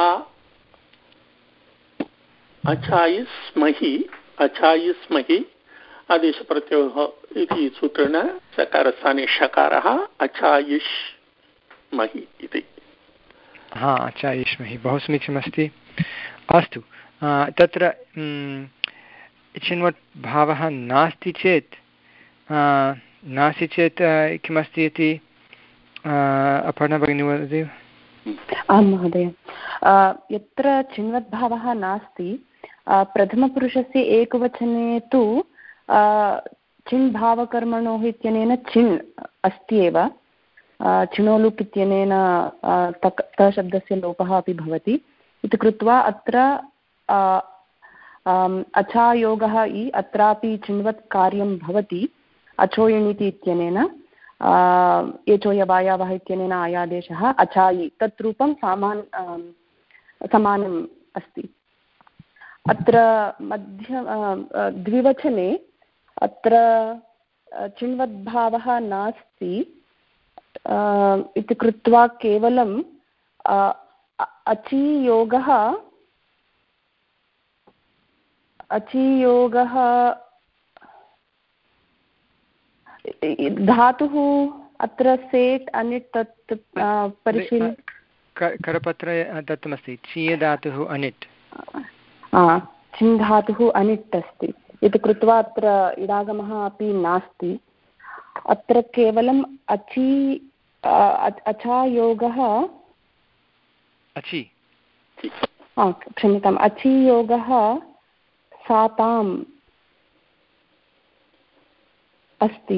अछायिस्महि अछायिस्महि आदेशप्रत्ययोः इति सूत्रेण सकारस्थाने षकारः अछायिष्महि इति। हा अछायिष्महि बहु समीचीनमस्ति। अस्तु तत्र चिन्वत् भावः नास्ति चेत् नास्ति चेत् किमस्ति इति अपर्णा भगिनी वदति। आं महोदय, यत्र चिन्वद्भावः नास्ति प्रथमपुरुषस्य एकवचने तु चिन् भावकर्मणोः इत्यनेन चिन् अस्ति एव, चिणोलुक् इत्यनेन तक् तशब्दस्य लोपः अपि भवति इति कृत्वा अत्र अचायोगः इ अत्रापि चिन्वत् कार्यं भवति अचोयिणीति इत्यनेन एचोयवायावः इत्यनेन आयादेशः अचायि तत् रूपं सामान् समानम् अस्ति। अत्र मध्य द्विवचने अत्र चिन्वद्भावः नास्ति इति कृत्वा केवलं अचियोगः अचियोगः धातुः अत्र सेट् अनिट् तत् परिशील करपत्रे दत्तमस्ति चीय धातुः अनिट् चिन् धातुः अनिट् अस्ति इति कृत्वा अत्र इडागमः अपि नास्ति। अत्र केवलम् अचि अचायोगः अचि क्षम्यताम् अचियोगः साताम् अस्ति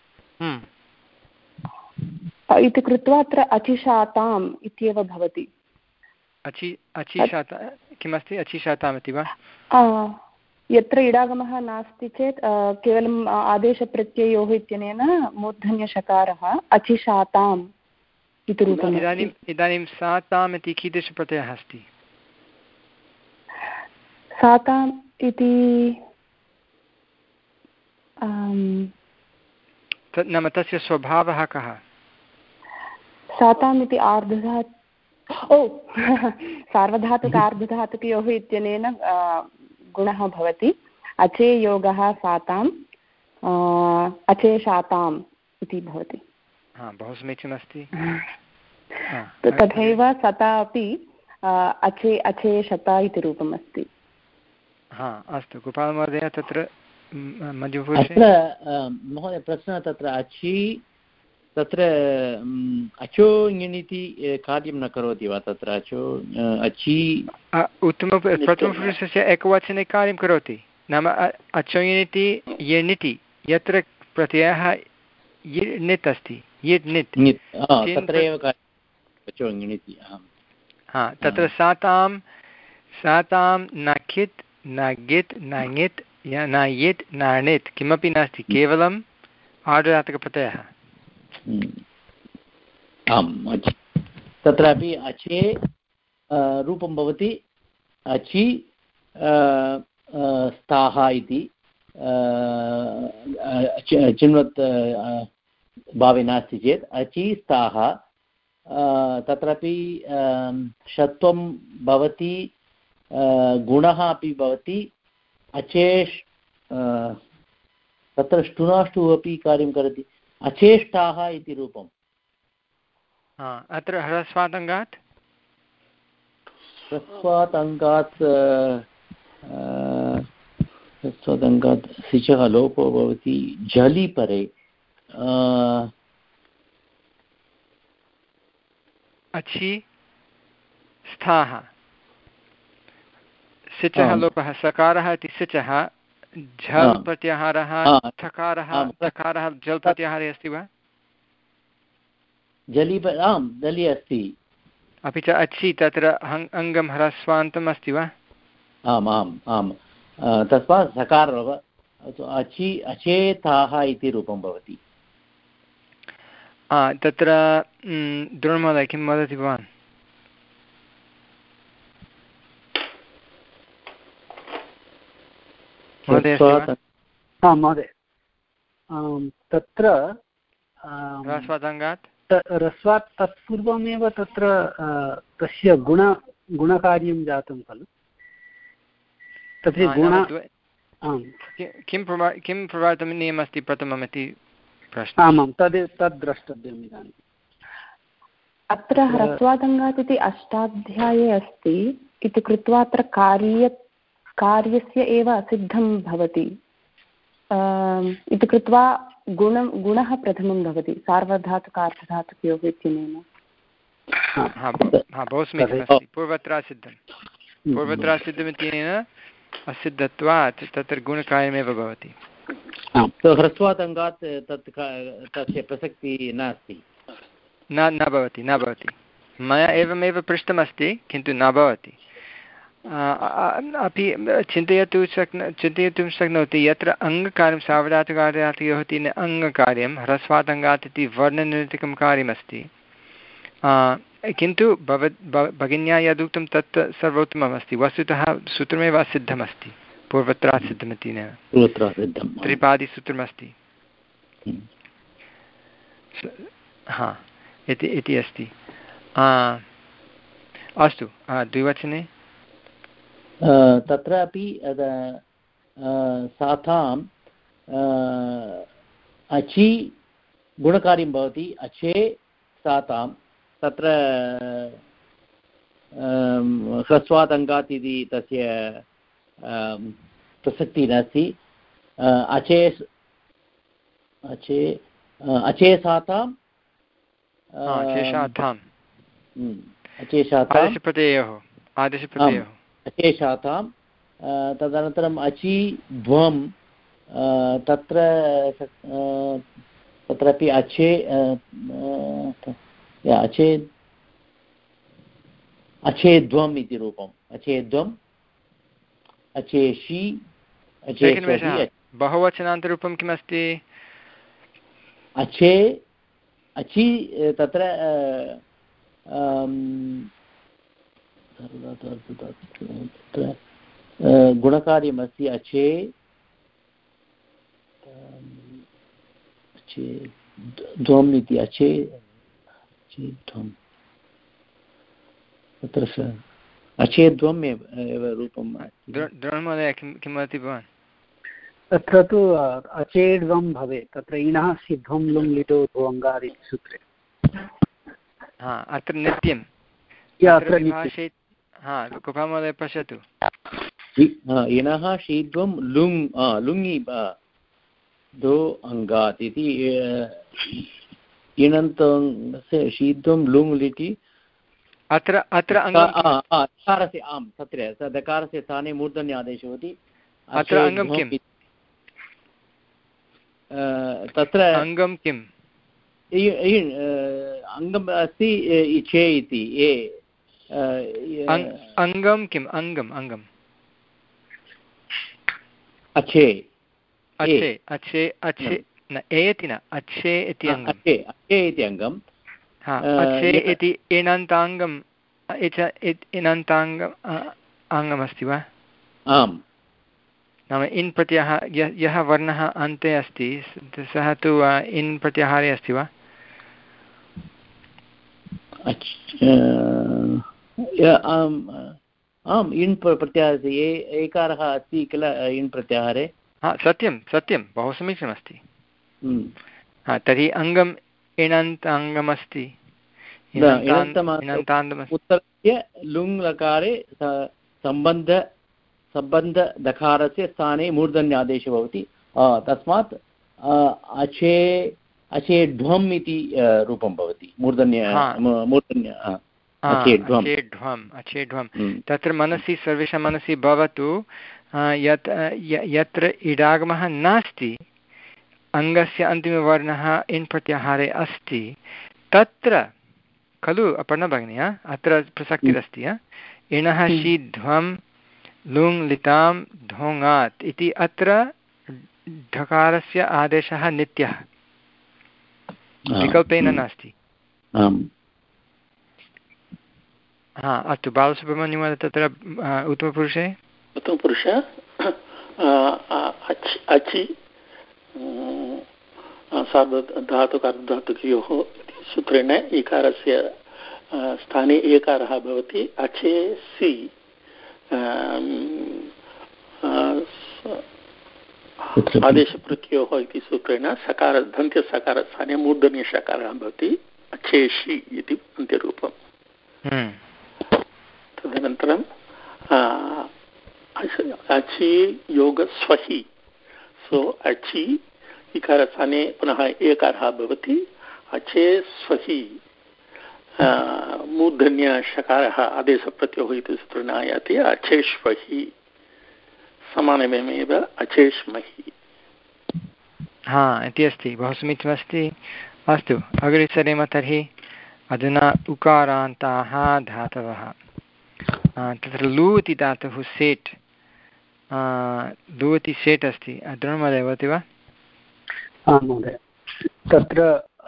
इति कृत्वा अत्र अचिशाताम् इत्येव भवति। अचि अचिशाता किमस्ति अचिशाताम् इति वा? यत्र इडागमः नास्ति चेत् केवलम् आदेशप्रत्ययोः इत्यनेन मूर्धन्यषकारः अचिशाताम् इति रूपम्। इदानीम् इदानीं साताम् इति कीदृशप्रत्ययः अस्ति? साताम् इति नाम तस्य स्वभावः कः? साताम् इति आर्धधातु ओ सार्वधातुक आर्धधातुकयोः इत्यनेन गुणः भवति अचेयोगः साताम् अचेशाताम् इति भवति। बहु समीचीनमस्ति। तथैव सता अपि अचे अचेशता इति रूपम् अस्ति। हा अस्तु गोपालमहोदय तत्र मध्यपुरुषे महोदय प्रश्नः तत्र अचि तत्र अचो ङिति कार्यं न करोति वा? तत्र अचो अचि उत्तम प्रथमपुरुषस्य एकवचने कार्यं करोति। नाम अचोयिनिति येनिति यत्र प्रत्ययः यिर्नित् अस्ति यिर्नित् तत्रैव अचो ङिति। हा तत्र सातां सातां न खित् न गित् न ङित् न यित् न णित् किमपि नास्ति, केवलम् आर्धधातुकप्रत्ययः। आम् तत्रापि अचे रूपं भवति अचि स्थाः इति चिन्वत् भावे नास्ति चेत् अचि स्थाः तत्रापि षत्वं भवति गुणः अपि भवति अचेष् तत्र ष्टुनाष्टु अपि कार्यं करोति अचेष्टाः इति रूपम्। अत्र ह्रस्वादङ्गात् ह्रस्वादङ्गात् ह्रस्वादङ्गात् सिचः लोपो भवति जलि परे अचि स्थाः सिचः लोपः सकारः इति सिचः झल् प्रत्याहारः थकारः थकारः जल् प्रत्याहारे अस्ति वा? जलि आम् जलि अस्ति। अपि च अचि तत्र अङ्गं ह्रस्वान्तम् अस्ति वा? आम् आम् आम् तस्मात् सकारः अचि अचेताः इति रूपं भवति। तत्र द्रोणमहोदय किं वदति भवान्? आं महोदय तत्र ह्रस्वादङ्गात् ह्रस्वात् तत्पूर्वमेव तत्र तस्य गुण गुणकार्यं जातं खलु तत्र गुण किं प्रवा किं प्रवर्तनीयमस्ति प्रथममिति प्रश्नः आमां तद् तद् द्रष्टव्यम् इदानीम् अत्र ह्रस्वादङ्गात् इति अष्टाध्याये अस्ति इति कृत्वा अत्र कार्य कार्यस्य एव असिद्धं भवति इति कृत्वा गुणं गुणः प्रथमं भवति सार्वधातुकार्थधातुकयोः इत्यनेन बहु समीचीनमस्ति पूर्वत्र सिद्धं पूर्वत्र सिद्धमित्यनेन असिद्धत्वात् तत्र गुणकार्यमेव भवति ह्रस्वादङ्गात् तत् तस्य प्रसक्तिः नास्ति न न भवति न भवति मया एवमेव पृष्टमस्ति किन्तु न भवति अपि चिन्तयतु शक्न चिन्तयितुं शक्नोति यत्र अङ्गकार्यं सार्वधातुकार्यार्थयोः तेन अङ्गकार्यं ह्रस्वादङ्गात् इति वर्णनिमित्तकं कार्यमस्ति किन्तु भव भगिन्या यदुक्तं तत् सर्वोत्तममस्ति वस्तुतः सूत्रमेव असिद्धमस्ति पूर्वत्र सिद्धमिति न त्रिपादिसूत्रमस्ति हा इति इति अस्ति अस्तु द्विवचने तत्रापि साताम् अचि गुणकार्यं भवति अचे सातां तत्र ह्रस्वादङ्गात् इति तस्य प्रसक्तिः नास्ति अचे अचे अचे सातां आदेशप्रत्ययोः आदेशप्रत्ययोः अचेशातां तदनन्तरम् अचि ध्वं तत्र तत्रापि अचे अचे अचेध्वम् इति रूपम् अचेध्वम् अचेषि बहुवचनान्तरूपं किमस्ति अचे अचि तत्र गुणकार्यमस्ति अचे अचे ध्वम् इति अचे ध्वम् तत्र अचेध्वम् एव एव रूपम् महोदय किं किं वदति भवान् तत्र तु अचेड्वं भवेत् तत्र इणः सिद्धं लुङ् लिटो ध्वङ्गात् इति सूत्रे हा अत्र नित्यं भाषे हा कृपा महोदय पश्यतु इणः शीध्वं लुङ् लुङि दो अङ्गात् इति इणन्तस्य शीध्वं लुङ् लिटि अत्र अत्र दकारस्य आम् तत्र दकारस्य स्थाने मूर्धन्य आदेशो भवति अत्र अङ्गं किम् तत्र अङ्गं किम् अङ्गम् अस्ति इचे इति ए अङ्गं किम् अङ्गम् अङ्गम् अच्छे अच्छे अच्छे अच्छे न ए इति न अच्छे इति अङ्गम् अच्छे इति अङ्गम् अच्छे इति एनान्ताङ्गम् एनान्ताङ्गम् अङ्गमस्ति वा आम् नाम इन् प्रत्याहार यः वर्णः अन्ते अस्ति सः तु इन् प्रत्याहारे अस्ति वा आम् इन् प्रत्याहारे एकारः अस्ति किल इन् प्रत्याहारे हा सत्यं सत्यं बहु समीचीनमस्ति हा तर्हि अङ्गम् इणन्ताङ्गमस्ति उत्तरस्य लुङ् लकारे सम्बन्ध सम्बन्धदकारस्य स्थाने मूर्धन्यादेशो भवति तस्मात् अचे अचेढ्वम् इति रूपं भवति मूर्धन्य मूर्धन्य अचेढ्वम् अचेढ्वम् तत्र मनसि सर्वेषां मनसि भवतु यत् यत्र इडागमः नास्ति अङ्गस्य अन्तिमवर्णः इन् प्रत्याहारे अस्ति तत्र खलु अपर्णा भगिनी अत्र प्रसक्तिरस्ति इणः शीध्वं लुङ् लितां ढोङात् इति अत्र ढकारस्य आदेशः नित्यः विकल्पेन नास्ति हा अस्तु बालसुब्रह्मण्यं तत्र उत्तमपुरुषे उत्तमपुरुष अचि सार्वधातुकार्धधातुकयोः सूत्रेण इकारस्य स्थाने एकारः भवति अचेसि आदेशप्रत्ययोः इति सूत्रेण सकार दन्त्यसकारस्थाने मूर्धन्यषकारः भवति अचेषि इति अन्त्यरूपम्। तदनन्तरं अचि योगस्वहि सो अचि इकारस्थाने पुनः एकारः भवति अचे स्वहि मूर्धन्यषकारः आदेशप्रत्ययोः इति सूत्रेण आयाति अचेष्वहि समानमेव अचेष्महि। हा इति अस्ति, बहु समीचीनमस्ति। अस्तु अग्रे सरेम तर्हि। अधुना उकारान्ताः धातवः। तत्र लु इति धातुः सेट्, लु इति सेट् अस्ति। अधुना महोदय भवति वा? आं महोदय, तत्र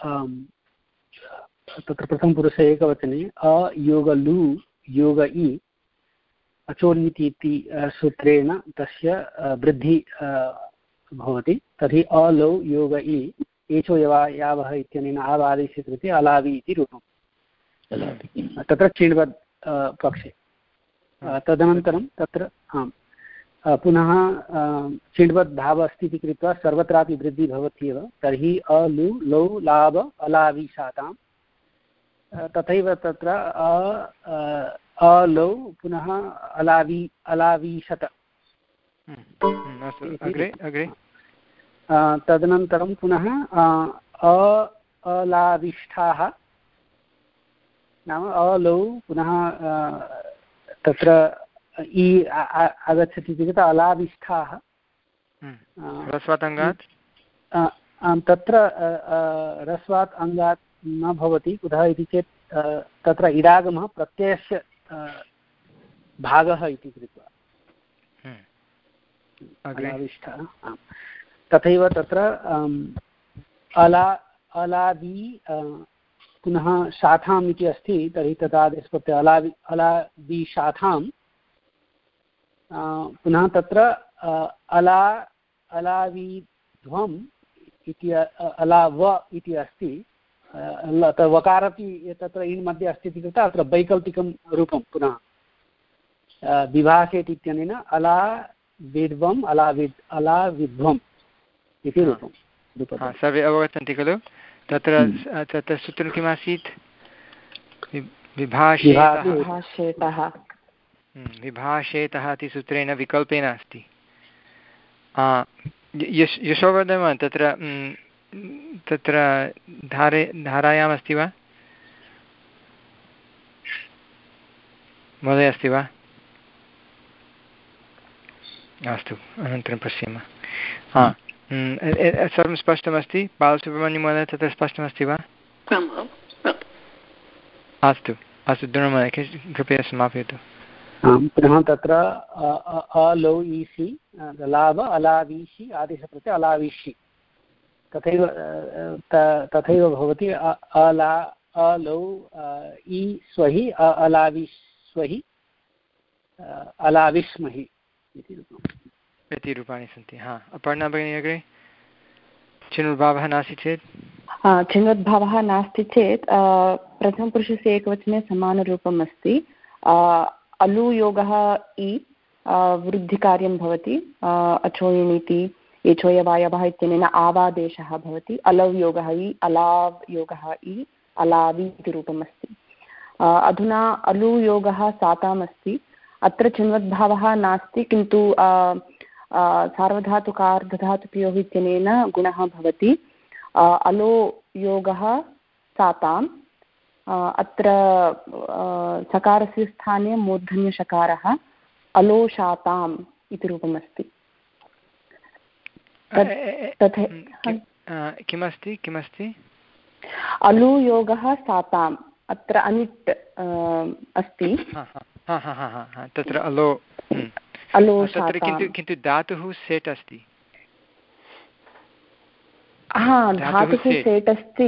तत्र प्रथमपुरुषे एकवचने अ योग लु योग इ अचोर्निति इति सूत्रेण तस्य वृद्धि भवति। तर्हि अ लौ योग इ एचो यवा यावः इत्यनेन आवादेशे कृते अलावि इति रूपम् तत्र चीण्वद् पक्षे। तदनन्तरं तत्र आम् पुनः चिण्वद् भावः अस्ति इति कृत्वा सर्वत्रापि वृद्धिः भवत्येव। तर्हि अ लु लौ लाभ अलावि शातां। तथैव तत्र अ लौ पुनः अलावि अलावीशत। तदनन्तरं पुनः अ अलाविष्ठाः नाम अ लौ पुनः तत्र इ आगच्छति इति कृत्वा अलाविष्ठाः। रस्वात् अङ्गात् तत्र रस्वात् अङ्गात् न भवति। कुतः इति चेत् तत्र इडागमः प्रत्ययस्य भागः इति कृत्वा अलाविष्ठः। तथैव तत्र अला अलावि पुनः शाखाम् इति अस्ति। तर्हि तदादेशप्रत्य अलावि अलावि शाखां पुनः तत्र अला अलाविध्वम् इति अलाव इति अस्ति। वकारपि तत्र इन् मध्ये अस्ति इति कृत्वा अत्र वैकल्पिकं रूपं पुनः विभाषेत् इत्यनेन अला विद्वम् अलाविद् अलाविध्वम् इति रूपं। सर्वे अवगच्छन्ति खलु? तत्र तत्र सूत्रं किमासीत्? विभाषेतः विभाषेतः इति सूत्रेण विकल्पेन अस्ति। यश यशोवर्धन तत्र तत्र धारे धारायाम् अस्ति वा महोदय? अस्ति वा? अस्तु अनन्तरं पश्यामः। हा सर्वं स्पष्टमस्ति बालसुब्रह्मण्यं महोदय? तत्र स्पष्टमस्ति वा? अस्तु अस्तु धन्यवादः। कृपया समापयतु। पुनः तत्र अ लौ ईसि लाभ अलावीषि आदेशप्रत्यय अलावीषि तथैव तथैव भवति। अला अ लौ इ स्वहि अलाविष्वहि अलाविष्महि इति रूपाणि सन्ति। हा अपर्णा भगिनी अग्रे। चिनुर्भावः नास्ति चेत् चिनुद्भावः नास्ति चेत् प्रथमपुरुषस्य एकवचने समानरूपम् अस्ति। अलुयोगः इ वृद्धिकार्यं भवति। अचोयिणीति एचोयवायवः इत्यनेन आवादेशः भवति। अलव्योगः इ अलाव् योगः इ अलावि इति रूपम् अस्ति। अधुना अलुयोगः साताम् अस्ति। अत्र चिन्वद्भावः नास्ति, किन्तु सार्वधातुकार्धधातुकयोः इत्यनेन गुणः भवति। अलो योगः साताम्। अत्र सकारस्य स्थाने मूर्धन्यषकारः अलोशाताम् इति रूपमस्ति। किमस्ति किमस्ति? अलुयोगः साताम्। अत्र अनिट् अस्ति। तत्र अलो अलो किन्तु किन्तु धातुः सेट् अस्ति। हा धातुः सेट् अस्ति।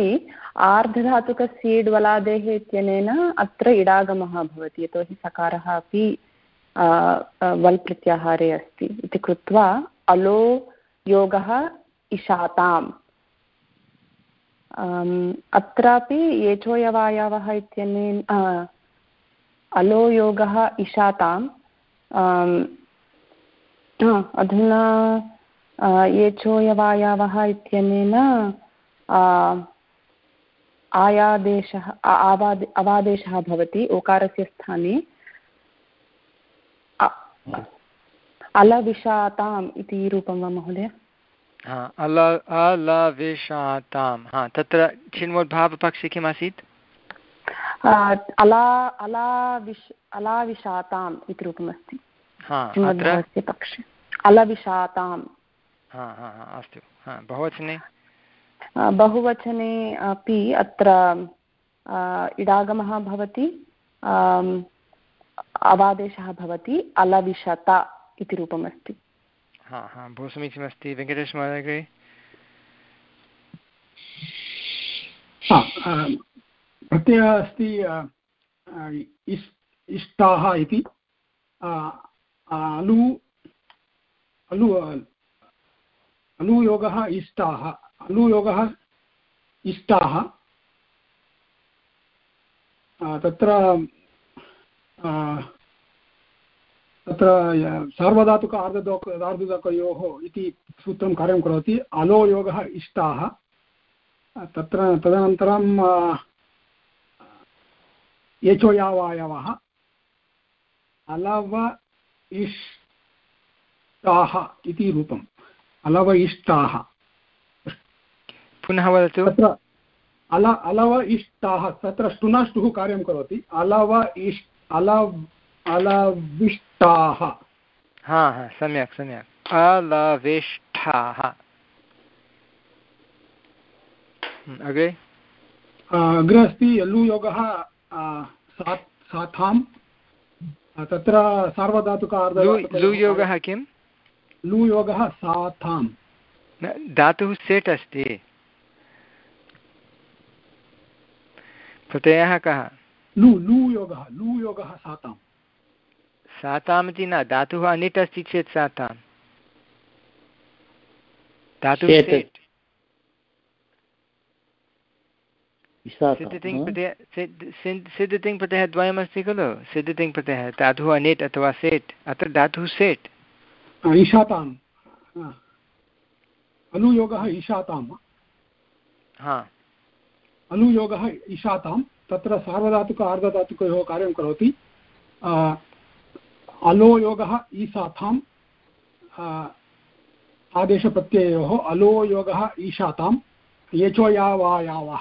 आर्धधातुकस्येड् वलादेः इत्यनेन अत्र इडागमः भवति, यतोहि सकारः अपि वल् प्रत्याहारे अस्ति इति कृत्वा अलो योगः इषाताम्। अत्रापि येचोयवायावः इत्यनेन अलो योगः इषाताम्। अधुना येचोयवायावः इत्यनेन आयादेशः आवाद अवादेशः भवति ओकारस्य स्थाने अलविषाताम् इति रूपं वा महोदय? हा अल अलविषातां। हा तत्र चिन्वोद्भावपक्षे किम् आसीत्? अला अलाविश अलाविषाताम् इति रूपमस्ति चिन्वोद्भावस्य पक्षे अलविषाताम्। हा हा हा अस्तु। हा बहुवचने बहुवचने अपि अत्र इडागमः भवति अवादेशः भवति अलविशत इति रूपमस्ति। हा हा बहु समीचीनमस्ति। वेङ्कटेश महोदय प्रत्ययः अस्ति इष्टाः इति अलु अलु अलुयोगः इष्टाः अलुयोगः इष्टाः तत्र तत्र सार्वधातुक आर्धधातुक आर्धधातुकयोः इति सूत्रं कार्यं करोति। अलो योगः इष्टाः तत्र तदनन्तरं येचोयावायवः अलव इष्टाः इति रूपम् अलव इष्टाः। पुनः वदतु। तत्र अल अलव इष्टाः तत्र ष्टुनाष्टुः कार्यं करोति। अलव इष् अलव अलविष्टाः। हा हा सम्यक् सम्यक् अलविष्ठाः। अग्रे अग्रे अस्ति लुयोगः साथां तत्र सार्वधातुक लुयोगः किं? लुयोगः साथां धातुः सेट् अस्ति। प्रत्ययः कः? लु लुयोगः लुयोगः सातां। साताम् इति न धातुः अनिट् अस्ति चेत् सातां धातुः सेट् सिद्धतिङ् प्रत्ययः द्वयमस्ति खलु। सिद्धतिङ् प्रत्ययः धातुः अनिट् अथवा सेट्। अत्र धातुः सेट् ईशाताम् अलुयोगः ईशाताम्। हा अलुयोगः ईशातां तत्र सार्वधातुक आर्धधातुकयोः कार्यं करोति। अलो योगः ईशाताम् आदेशप्रत्ययोः अलो योगः ईशातां येचोयावायावः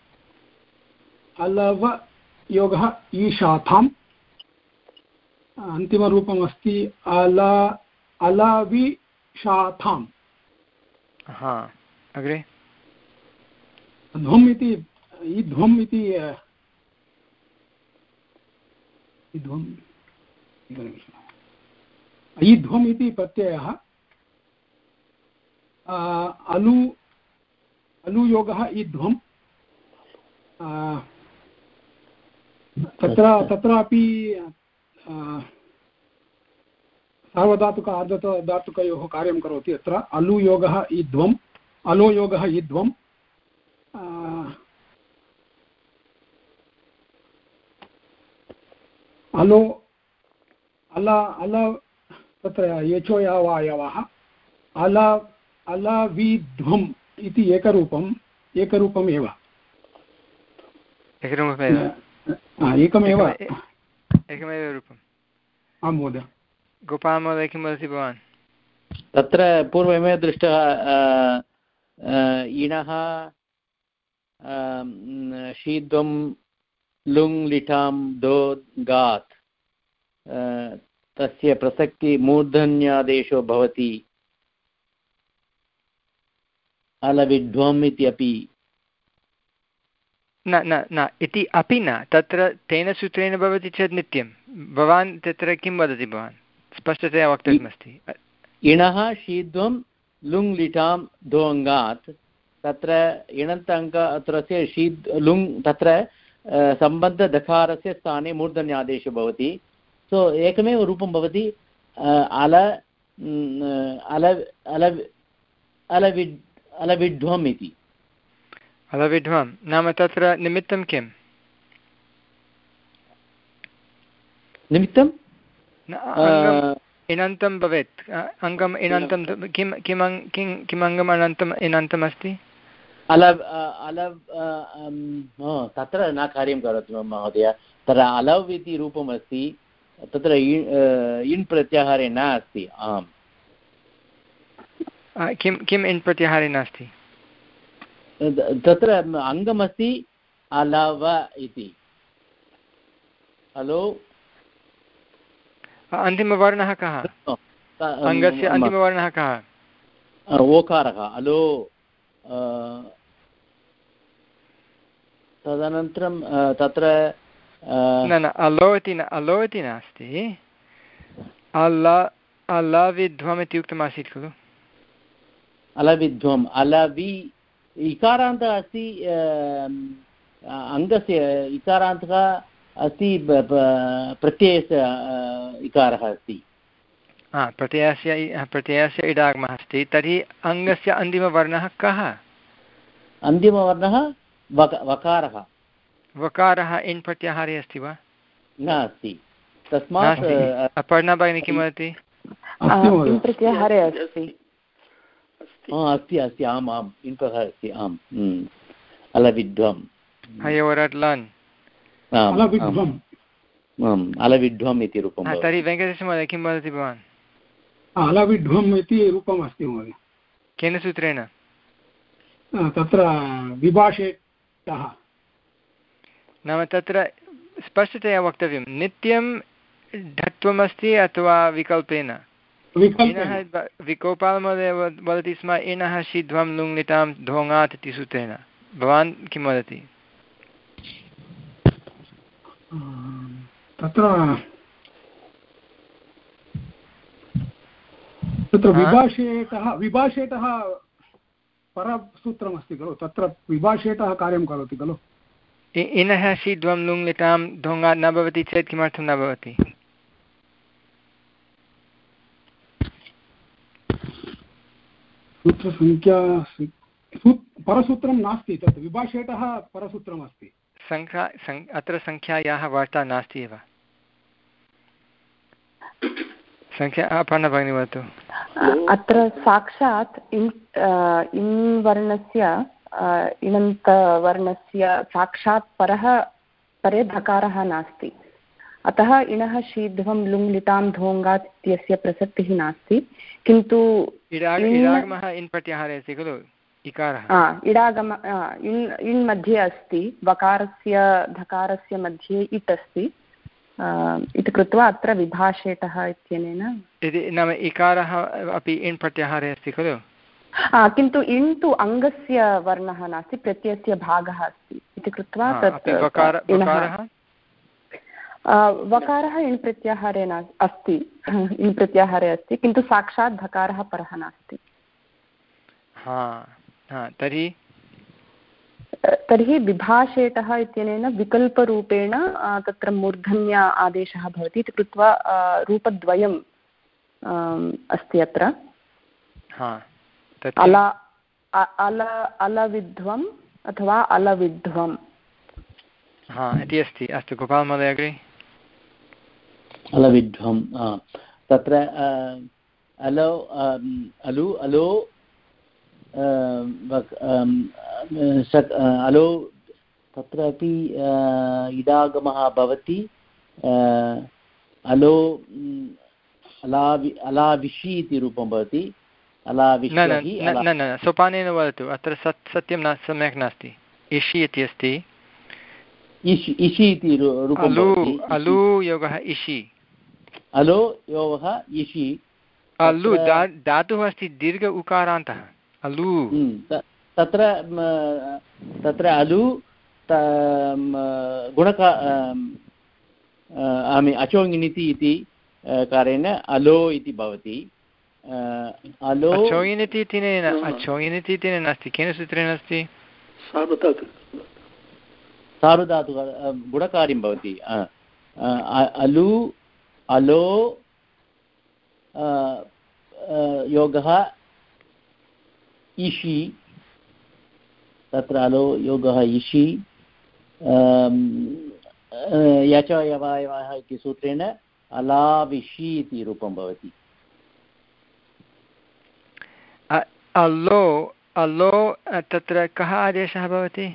अलव योगः ईशाताम् अन्तिमरूपम् अस्ति अल अलविशाताम्। हा अग्रे ध्वम् इति ध्वम् इति ईध्वम् इति प्रत्ययः अलु अलुयोगः ईध्वम् तत्र तत्रापि सार्वधातुक आर्धधातुकयोः कार्यं करोति। अत्र अलुयोगः ईध्वम् अलोयोगः ईध्वम् अलो अल अल तत्र येचोयावायवः अल अलविध्वम् इति एकरूपम् एकरूपम् एव एकमेव एकमेव रूपम्। आं महोदय। गोपाल महोदय किं वदति भवान्? तत्र पूर्वमेव दृष्टः इणः शीद्वं लुङ् लिटां दो गात् तस्य प्रसक्ति मूर्धन्यादेशो भवति अलविध्वम् इति अपि न न न इति अपि न तत्र तेन सूत्रेण भवति चेत् नित्यं। भवान् तत्र किं वदति? भवान् स्पष्टतया वक्तव्यमस्ति। इणः शीद्वं लुङ् लिटां दोङ्गात् तत्र इणन्त अङ्क अत्र शीद् लुङ् तत्र सम्बन्धदकारस्य स्थाने मूर्धन्यादेशो भवति सो एकमेव रूपं भवति अल अल अल अलविड् अलविड्वम् इति। अलविध्वं नाम तत्र निमित्तं किम्? निमित्तं इणन्तं भवेत्। अङ्गम् इणन्तं किं किम् किं किम् अङ्गम् अनन्तम् इणन्तम् अस्ति? अल अल तत्र न कार्यं करोति महोदय। तत्र अलव् इति रूपम् अस्ति, तत्र इण् प्रत्याहारे न अस्ति। आम्, किं किम् इण् प्रत्याहारे नास्ति? तत्र अङ्गमस्ति अलव इति। हलो, अन्तिमवर्णः कः? अङ्गस्य अन्तिमवर्णः कः? ओकारः। अलो, तदनन्तरं तत्र न न अलो इति न अलो इति नास्ति। अल अलविध्वम् इति उक्तमासीत् खलु? अलविध्वम् अलवि इकारान्तः अस्ति, अङ्गस्य इकारान्तः अस्ति, प्रत्ययस्य इकारः अस्ति। हा, प्रत्ययस्य प्रत्ययस्य इडागमः अस्ति। तर्हि अङ्गस्य अन्तिमवर्णः कः? अन्तिमवर्णः वक वकारः। वकारः इन् प्रत्याहारे अस्ति वा? नास्ति। तस्मात् अपर्णा भगिनी किं वदति? प्रत्याहारे अस्ति। अस्ति अस्ति आम् आम्, इन् प्रत्याहारे अस्ति। आम्, अलविध्वम्। हयोरट्लन् अलविध्वम् इति रूपं। तर्हि वेङ्कटेशमहोदय किं वदति भवान्? अलविध्वम् इति रूपम् अस्ति महोदय। केन सूत्रेण? तत्र विभाषेतः। नाम तत्र स्पष्टतया वक्तव्यं, नित्यं ढत्वमस्ति अथवा विकल्पेन? विकोपालमहोदय वदति स्म इणः शीध्वं लुङ्लितां ढोङात् इति सूत्रेण। भवान् किं वदति? तत्र तत्र विभाषेतः विभाषेतः परसूत्रमस्ति खलु, तत्र विभाषेतः कार्यं करोति खलु। इनः शीध्वं लुङ्लितां ढोङात् न भवति चेत् किमर्थं न भवति? सूत्रसङ्ख्या परसूत्रं नास्ति, तत् विभाषेतः परसूत्रमस्ति। सङ्ख्या अत्र सङ्ख्यायाः वार्ता नास्ति एव। सङ्ख्या अपर्णा भगिनी वदतु। अत्र साक्षात् इन् इन् वर्णस्य इणन्तवर्णस्य साक्षात् परः परे धकारः नास्ति, अतः इणः शीध्वं लुङ्लितां ढोङात् इत्यस्य प्रसक्तिः नास्ति। किन्तु इडागमः इन् प्रत्याहारे अस्ति खलु, इकारः। इडागम इन् इन् मध्ये अस्ति, वकारस्य धकारस्य मध्ये इट् अस्ति इति कृत्वा अत्र विभाषेतः इत्यनेन इति नाम इकारः अपि इन् प्रत्याहारे अस्ति खलु। किन्तु इन् तु अङ्गस्य वर्णः नास्ति, प्रत्ययस्य भागः अस्ति इति कृत्वा तत् वकारः इन् प्रत्याहारे न अस्ति, इन् प्रत्याहारे अस्ति, किन्तु साक्षात् धकारः परः नास्ति। तर्हि तर्हि विभाषेतः इत्यनेन विकल्परूपेण तत्र मूर्धन्य आदेशः भवति इति कृत्वा रूपद्वयम् अस्ति अत्र। अल अल अलविध्वम् अथवा अलविध्वम् इति अस्ति। अस्तु, गोपालमहोदय अग्रे। अलविध्वम् तत्र अलो अलु अलो अलो तत्रापि इडागमः भवति। अलो अलावि अलाविषि इति रूपं भवति। अलाविषि न न सोपानेन वदतु, अत्र सत् सत्यं न सम्यक् नास्ति। इषि इति अस्ति, इषि इषि इति रूपं भवति। अलु योगः इषि, अलो योगः इषि। अलु धातुः अस्ति दीर्घ उकारान्तः अलु। तत्र तत्र अलु गुणका अचोङिनिति इति कारेण अलो इति भवति। अलो अचोङिनिति इति अचोङिनिति इति नास्ति, केन सूत्रेण अस्ति? सार्वधातुः गुणकार्यं भवति। अलु अलो योगः इषि तत्र अलो योगः इषि यच यवायवः इति सूत्रेण अलाविषि इति रूपं भवति। अलो अलो तत्र कः आदेशः भवति?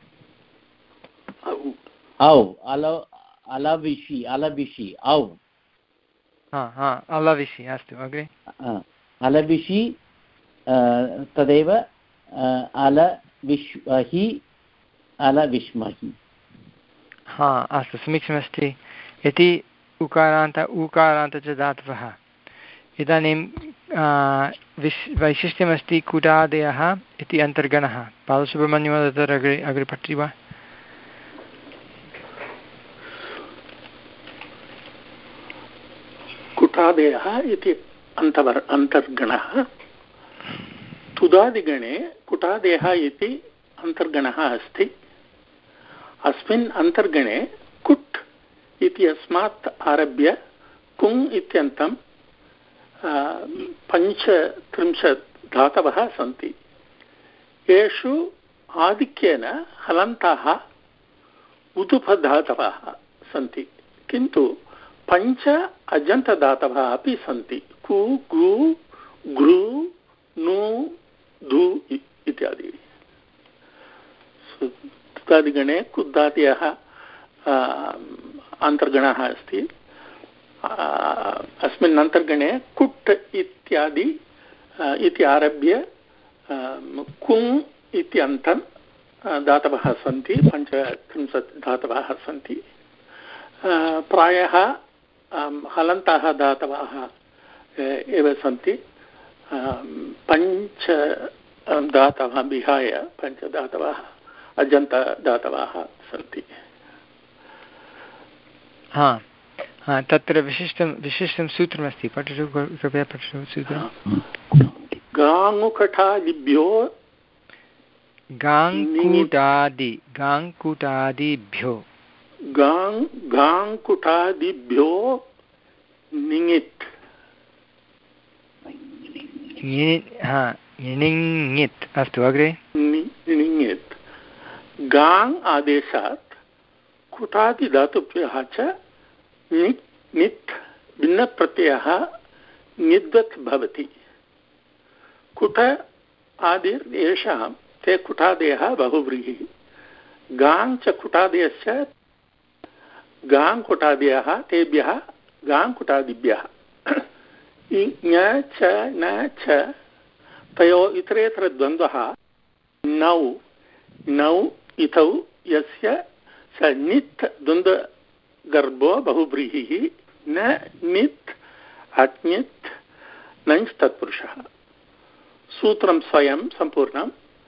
औ अलो अलविषि अलविषि औ हा हा अलविषि अस्तु अग्रे अलविषि तदेव अलविष्महि अलविष्महि। हा अस्तु समीचीनमस्ति। इति उकारान्त ऊकारान्त च धातवः। इदानीं विश् वैशिष्ट्यमस्ति कुटादयः इति अन्तर्गणः। बालसुब्रह्मण्यं तत्र अग्रे अग्रे पठति वा? कुटादयः इति अन्तवर् अन्तर्गणः। तुदादिगणे कुटादयः इति अन्तर्गणः अस्ति। अस्मिन् अन्तर्गणे कुट् इति अस्मात् आरभ्य कुङ् इत्यन्तं पञ्चत्रिंशत् धातवः सन्ति। येषु आधिक्येन हलन्ताः उदुपधातवः सन्ति, किन्तु पञ्च अजन्तदातवः अपि सन्ति। कु गु गृ नु धु इत्यादि। तुदादिगणे कुदादयः अन्तर्गणः अस्ति। अस्मिन् अन्तर्गणे कुट् इत्यादि इति आरभ्य कुङ् इत्यन्तं धातवः सन्ति। पञ्चत्रिंशत् धातवः सन्ति। प्रायः हलन्ताः धातवः एव सन्ति। पञ्च धातवः विहाय पञ्चधातवः अजन्तदातवः सन्ति। हा हा तत्र विशिष्टं विशिष्टं सूत्रमस्ति, पठतु कृपया पठतु सूत्रं। गाङ्गुकटादिभ्यो गाङ्कुटादि गाङ्कुटादिभ्यो गाङ् गाङ्कुटादिभ्यो निङित् हा निङित्। अस्तु अग्रे निङित्। गाङ् आदेशात् कुटादिधातुभ्यः च नित् नित् भिन्नप्रत्ययः निद्वत् भवति। कुट आदिर् येषां ते कुटादयः बहुव्रीहिः। गाङ् च कुटादयस्य गाङ् कुटादयः तेभ्यः गाङ् कुटादिभ्यः। ङ च न च तयोः इतरेतरद्वन्द्वः नौ नौ इतौ यस्य स नित् द्वन्द्वगर्भो बहुव्रीहिः न नित् अज्ञित् नञ् तत्पुरुषः। सूत्रं स्वयं सम्पूर्णं।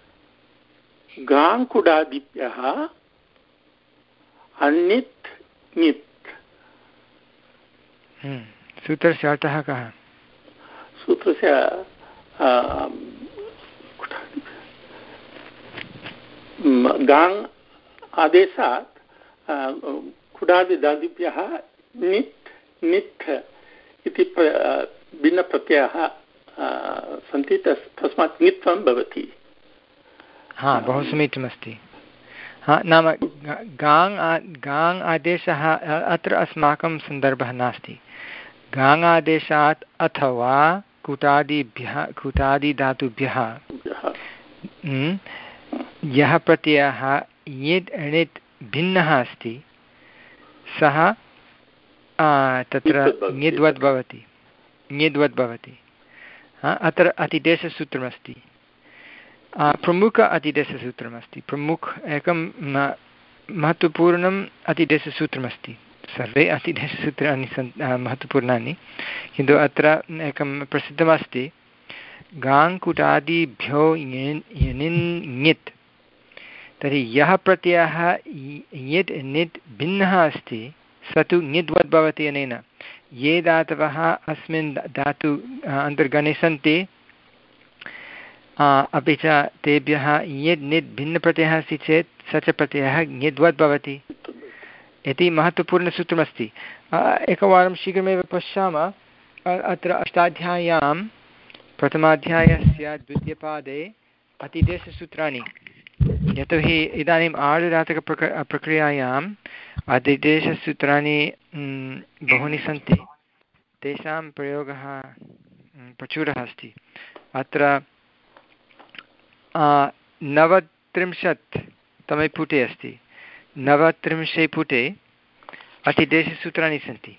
गाङ्कुडादिभ्यः अनित् नित्। सूत्रस्य अर्थः कः? सूत्रस्य गाङ् आदेशात् कुडादिदादिभ्यः नित् नित् इति भिन्नप्रत्ययाः सन्ति। तस् तस्मात् नित्वं भवति। हा बहु समीचीनमस्ति। हा नाम गाङ् गाङ् आदेशः अत्र अस्माकं सन्दर्भः नास्ति। गाङ् आदेशात् अथवा कुटादिभ्यः कुटादिधातुभ्यः यः प्रत्ययः यद् णित् भिन्नः अस्ति सः तत्र ङिद्वद् भवति ङिद्वद् भवति। अत्र अतिदेशसूत्रमस्ति, प्रमुख अतिदेशसूत्रमस्ति। प्रमुख एकं महत्त्वपूर्णम् अतिदेशसूत्रमस्ति। सर्वे अतिदेशसूत्राणि सन्ति महत्त्वपूर्णानि, किन्तु अत्र एकं प्रसिद्धमस्ति। गाङ्कुटादिभ्यो यनिन् ङित्, तर्हि यः प्रत्ययः यद् णित् भिन्नः अस्ति स तु ङिद्वद् भवति। अनेन ये धातवः अस्मिन् धातु अन्तर्गणे सन्ति अपि च तेभ्यः यद् णित् भिन्नप्रत्ययः अस्ति चेत् स च प्रत्ययः ङिद्वद् भवति। इति महत्त्वपूर्णसूत्रमस्ति। एकवारं शीघ्रमेव पश्यामः। अत्र अष्टाध्याय्यां प्रथमाध्यायस्य द्वितीयपादे अतिदेशसूत्राणि, यतोहि इदानीम् आर्धधातुकप्रक प्रक्रियायाम् अतिदेशसूत्राणि बहूनि सन्ति, तेषां प्रयोगः प्रचुरः अस्ति। अत्र नवत्रिंशत् तमे पुटे अस्ति, नवत्रिंशे पुटे अतिदेशसूत्राणि सन्ति।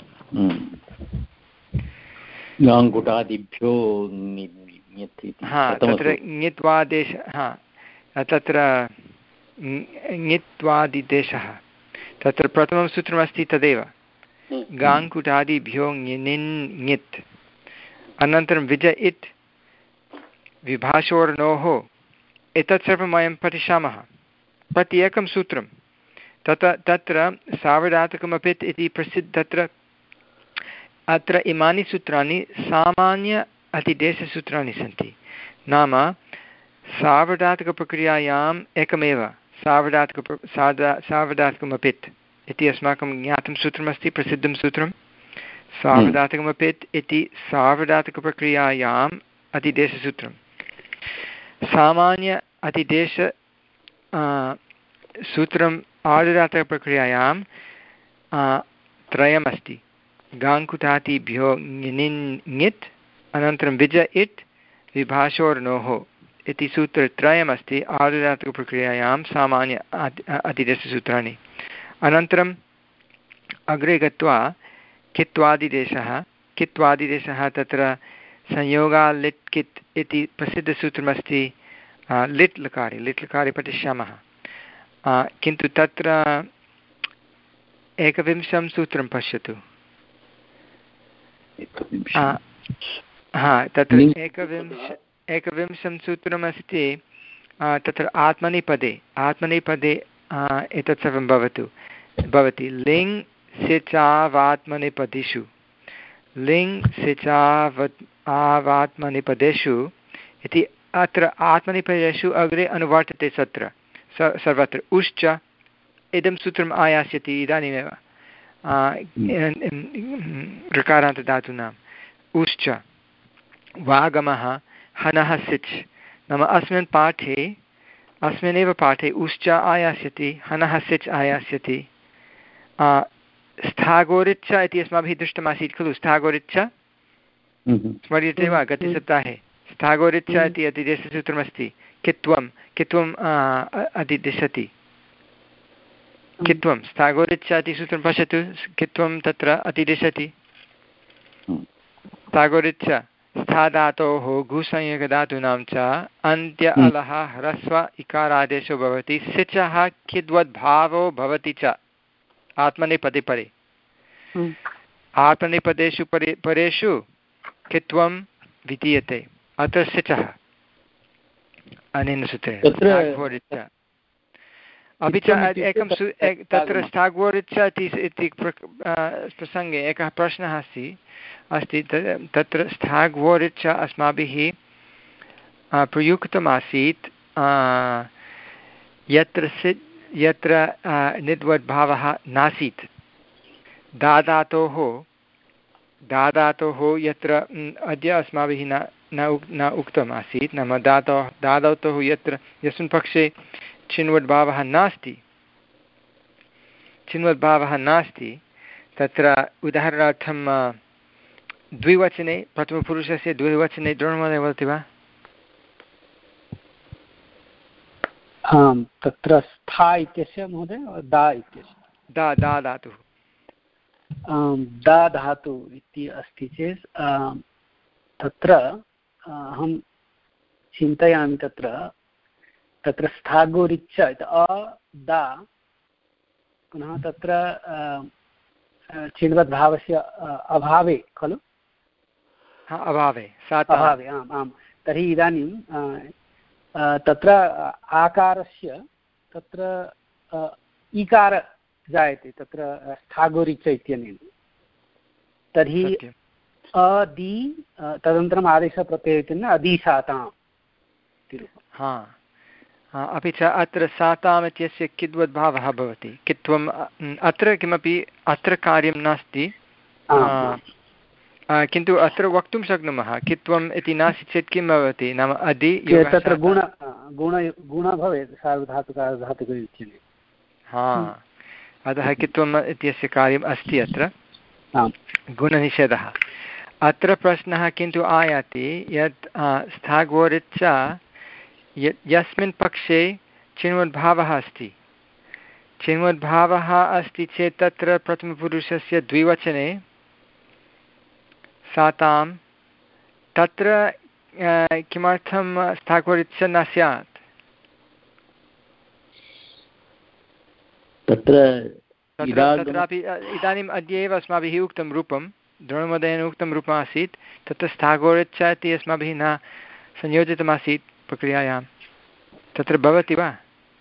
हा तत्र ङित्वादेश, हा तत्र ङित्वादिदेशः, तत्र प्रथमं सूत्रमस्ति तदेव, गाङ्कुटादिभ्यो ङिनिन् ङित्, अनन्तरं विज इट् विभाषोर्णोः, एतत् सर्वं वयं पठिष्यामः प्रति एकं सूत्रं। तत्र तत्र सार्वधातुकमपि इति प्रसिद्ध, तत्र अत्र इमानि सूत्राणि सामान्य अतिदेशसूत्राणि सन्ति। नाम सार्वधातुकप्रक्रियायाम् एकमेव सार्वधातुक सार्धा सार्वधातुकमपित् इति अस्माकं ज्ञातं सूत्रमस्ति, प्रसिद्धं सूत्रं सार्वधातुकमपित् इति सार्वधातुकप्रक्रियायाम् अतिदेशसूत्रं। सामान्य अतिदेश सूत्रम् आर्धधातुकप्रक्रियायां त्रयमस्ति, गाङ्कुटादिभ्यो ङिनिन् ङित्, अनन्तरं विज इट् विभाषोर्णोः इति सूत्रत्रयमस्ति आर्धधातुकप्रक्रियायां सामान्य अतिदेशसूत्राणि। अनन्तरम् अग्रे गत्वा कित्वादिदेशः, कित्वादिदेशः तत्र संयोगा लिट् कित् इति प्रसिद्धसूत्रमस्ति लिट् लकारे, लिट् लकारे पठिष्यामः। किन्तु तत्र एकविंशं सूत्रं पश्यतु। हा तत्र एकविंश एकविंशं सूत्रमस्ति, तत्र आत्मनेपदे आत्मनेपदे एतत् सर्वं भवतु भवति लिङ् सिचावात्मनेपदिषु, लिङ् सिचावत् आवात्मनेपदेषु इति। अत्र आत्मनेपदेषु अग्रे अनुवर्तते सत्र सर्वत्र उश्च इदं सूत्रम् आयास्यति इदानीमेव ऋकारान्तधातूनाम् उश्च वागमः हनः सिच्। नाम अस्मिन् पाठे अस्मिन्नेव पाठे उश्च आयास्यति, हनः सिच् आयास्यति। स्थागोरिच्छ इति अस्माभिः दृष्टमासीत् खलु, स्थागोरिच्छ स्मर्यते वा? गतसप्ताहे स्थागोरिच्छ इति अतिदेशसूत्रमस्ति। कित्वं कित्वम् अतिदिशति, कित्वं स्थागोरिच्छ इति सूत्रं पश्यतु, कित्वं तत्र अतिदिशति। स्थागोरिच्छ स्थाधातोः घुसंयोगधातूनां च अन्त्य अलः ह्रस्व इकारादेशो भवति, सिचः किद्वद्भावो भवति च आत्मनेपदे परे। आत्मनेपदेषु परे परेषु कित्वं विधीयते, अत्र सिचः अनेन सूत्रेण। अपि च एकं तत्र स्थाग्वोरिच्छ इति प्रसङ्गे एकः प्रश्नः अस्ति अस्ति तत्र स्थाग्वोरिच्छ अस्माभिः प्रयुक्तमासीत् यत्र सित् यत्र निद्वद्भावः नासीत्, दादातोः दादातोः यत्र अद्य अस्माभिः न न उक् न उक्तम् आसीत्, नाम दातोः दादातोः यत्र यस्मिन् पक्षे चिन्वद्भावः नास्ति चिन्वद्भावः नास्ति तत्र उदाहरणार्थं द्विवचने प्रथमपुरुषस्य द्विवचने द्रोणमहोदय वदति वा? आम्, तत्र स्था इत्यस्य महोदय दा इत्यस्य दा दा धातुः दा धातु इति अस्ति चेत् तत्र अहं चिन्तयामि तत्र तत्र स्थागोरिच्छ अ दा पुनः तत्र चिन्वद्भावस्य अभावे खलु, अभावे अभावे आम् आम् तर्हि इदानीं तत्र आकारस्य तत्र ईकार जायते तत्र स्थागोरिच्छ इत्यनेन, तर्हि अदि तदनन्तरम् आदेशप्रत्ययेन अदीशाताम्। हा अपि च अत्र साताम् इत्यस्य किद्वद्भावः भवति कित्वम् अत्र किमपि अत्र कार्यं नास्ति किन्तु अत्र वक्तुं शक्नुमः कित्वम् इति नास्ति चेत् किं भवति नाम अदि तत्र गुण गुण गुण भवेत् सार्वधातुकधातुकयुज्ये हा अतः कित्वम् इत्यस्य कार्यम् अस्ति अत्र गुणनिषेधः अत्र प्रश्नः किन्तु आयाति यत् स्थागोरिच्च यस्मिन् पक्षे चिन्वद्भावः अस्ति चिन्वद्भावः अस्ति चेत् तत्र प्रथमपुरुषस्य द्विवचने सातां तत्र किमर्थं स्थागोरिच्च न स्यात् तत्र तत्रापि इदानीम् अद्य एव अस्माभिः उक्तं रूपं द्रोणमहोदयेन उक्तं रूपम् आसीत् तत्र स्थागोरिच्च इति अस्माभिः न संयोजितमासीत् प्रक्रियायां तत्र भवति वा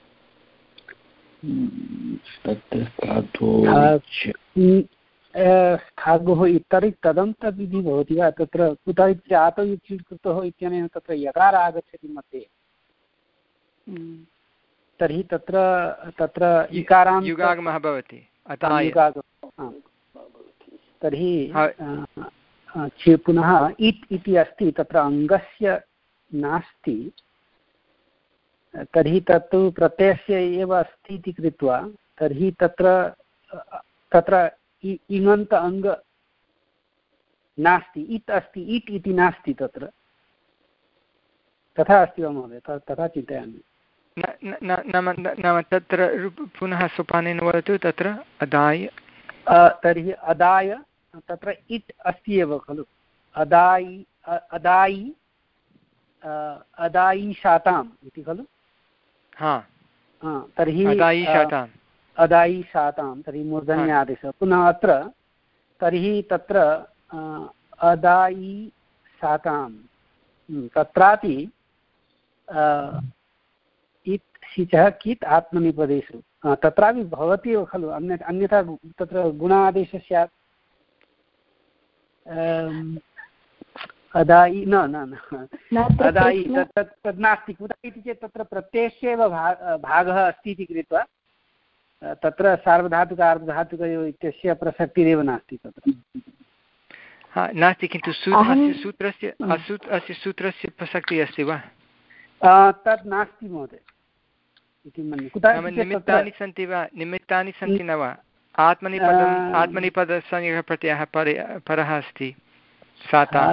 स्थागोः इतरि तदन्तम् इति भवति वा तत्र कुतः आतौ युक्तिकृतोः इत्यनेन तत्र यकार आगच्छति मध्ये तर्हि तत्र तत्र इकारां युगागमः भवति तर्हि पुनः इत् इति अस्ति तत्र अङ्गस्य नास्ति तर्हि तत्तु प्रत्ययस्य एव अस्ति इति कृत्वा तर्हि तत्र तत्र इङन्त अङ्ग नास्ति इत् अस्ति इट् इति नास्ति तत्र तथा अस्ति वा महोदय तथा चिन्तयामि नाम तत्र पुनः सोपानेन वदतु तत्र अदाय तर्हि अदाय तत्र इट् अस्ति एव खलु अदायि अदायि अदायि शाताम् इति खलु तर्हि अदायि शातां तर्हि मूर्धन्य आदेशः पुनः अत्र तर्हि तत्र अदायि शातां तत्रापि इत् सिचः कित् आत्मनिपदेषु तत्रापि भवति एव खलु अन्य अन्यथा तत्र गुणादेशः स्यात् अदायि न न अदायि तत् तद् नास्ति कुतः इति चेत् तत्र प्रत्ययस्य एव भागः अस्ति इति कृत्वा तत्र सार्वधातुक अर्धधातुकयोः इत्यस्य प्रसक्तिरेव नास्ति तत्र नास्ति किन्तु सूत्रस्य अस्य सूत्रस्य प्रसक्तिः अस्ति वा तद् नास्ति महोदय इति मन्ये कुतः निमित्तानि सन्ति वा निमित्तानि सन्ति न वा आत्मनिपदम् आत्मनिपदसंज्ञकः प्रत्ययः परे परः अस्ति साता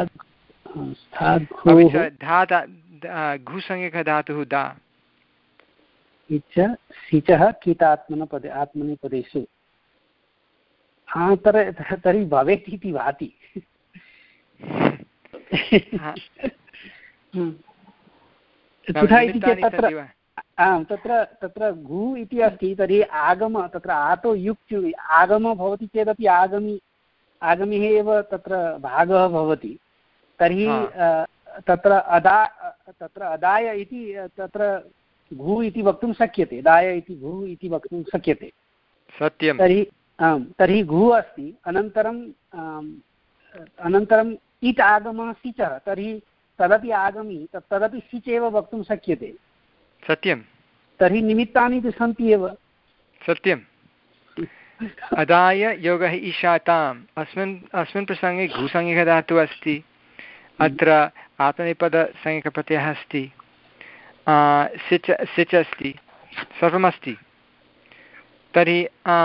घुसंज्ञकः धातुः दा सिचः कितात्मनपदे आत्मनेपदेषु तर्हि भवेत् इति भाति कुतः इति चेत् तत्र आम् तत्र तत्र घु इति अस्ति तर्हि आगम तत्र आतो युक् आगम भवति चेदपि आगमि आगमिः एव तत्र भागः भवति तर्हि तत्र अदा तत्र अदाय इति तत्र घु इति वक्तुं शक्यते दाय इति घु इति वक्तुं शक्यते सत्यं तर्हि आम् तर्हि घु अस्ति अनन्तरं अनन्तरम् इट् आगमः सिचः तर्हि तदपि आगमि तत् तदपि सिच् एव वक्तुं शक्यते सत्यं तर्हि निमित्तानि तु सन्ति एव सत्यम् अदाय योगः ईशाताम् अस्मिन् अस्मिन् प्रसङ्गे घुसंज्ञकधातुः अस्ति अत्र आत्मनेपदसंज्ञकप्रत्ययः अस्ति सिच् सिच् अस्ति सर्वमस्ति तर्हि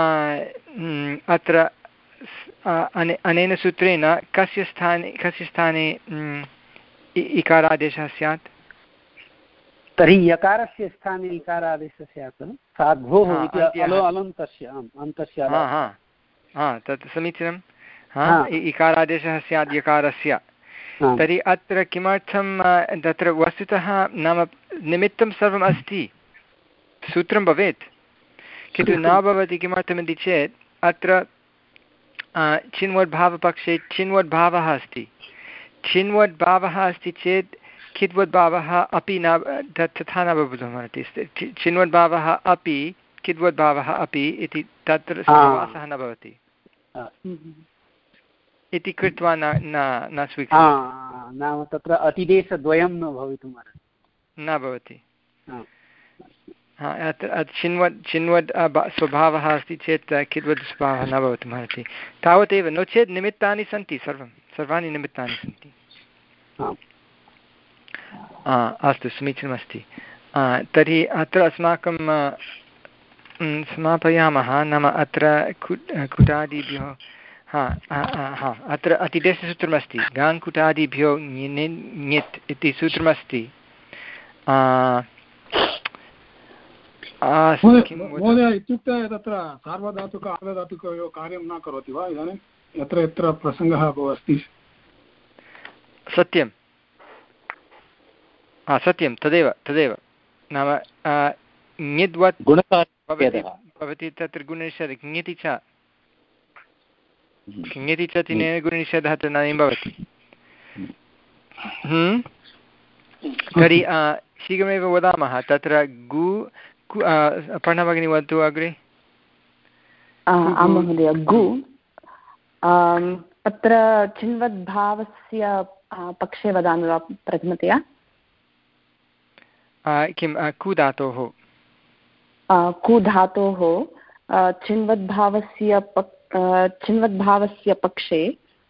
अत्र अनेन सूत्रेण कस्य स्थाने कस्य स्थाने इकारादेशः स्यात् तर्हि यकारस्य स्थाने इकारादेशः स्यात् साध्वोः अलन्तस्य अन्तस्य तत् समीचीनं इकारादेशः स्यात् यकारस्य तर्हि अत्र किमर्थं तत्र वस्तुतः नाम निमित्तं सर्वम् अस्ति सूत्रं भवेत् किन्तु न भवति किमर्थमिति चेत् अत्र चिन्वद्भावपक्षे चिन्वद्भावः अस्ति चिन्वद्भावः अस्ति चेत् किद्वद्भावः अपि न तथा न भवितुमर्हति चिन्वद्भावः अपि किद्वद्भावः अपि इति तत्र समासः न भवति इति कृत्वा न न स्वीक्रियते नाम तत्र अतिदेशद्वयं न भवितुमर्हति न भवति हा अत्र चिन्वद् चिन्वद् स्वभावः अस्ति चेत् किद्वद् स्वभावः न भवितुमर्हति तावदेव नो चेत् निमित्तानि सन्ति सर्वं सर्वाणि निमित्तानि सन्ति अस्तु समीचीनमस्ति तर्हि अत्र अस्माकं समापयामः नाम अत्र कुट् कुटादिभ्यो हा हा अत्र अतिदेशसूत्रमस्ति गाङ् कुटादिभ्यो ङित् इति सूत्रमस्ति महोदय इत्युक्ते तत्र सार्वधातुक आर्धधातुकयोः कार्यं न करोति वा इदानीं यत्र यत्र प्रसङ्गः अस्ति सत्यं हा सत्यं तदेव तदेव नाम ङिद्वत् भवति तत्र गुणनिषेधः ङिति च ङिति च तिनेन गुणनिषेधः तदानीं भवति तर्हि शीघ्रमेव वदामः तत्र गु पर्णभगिनी वदतु अग्रे आं महोदय गु अत्र चिन्वद्भावस्य पक्षे वदामि वा प्रथमतया किं कु धातोः कु धातोः चिन्वद्भावस्य पक् चिन्वद्भावस्य पक्षे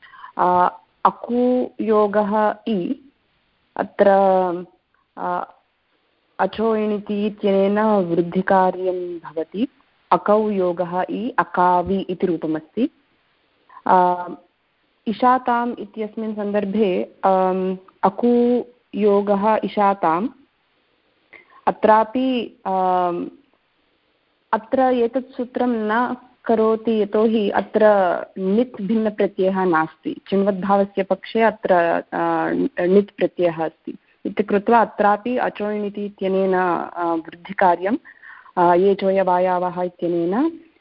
अकुयोगः इ अत्र अचो इणिति इत्यनेन वृद्धिकार्यं भवति अकौ योगः इ अकावि इति रूपमस्ति इशाताम् इत्यस्मिन् सन्दर्भे अकु योगः इशाताम् अत्रापि अत्र एतत् सूत्रं न करोति यतोहि अत्र नित् भिन्नप्रत्ययः नास्ति चिन्वद्भावस्य पक्षे अत्र नित् प्रत्ययः अस्ति इति कृत्वा अत्रापि अचोणिति इत्यनेन वृद्धिकार्यं ये चोयवायावः इत्यनेन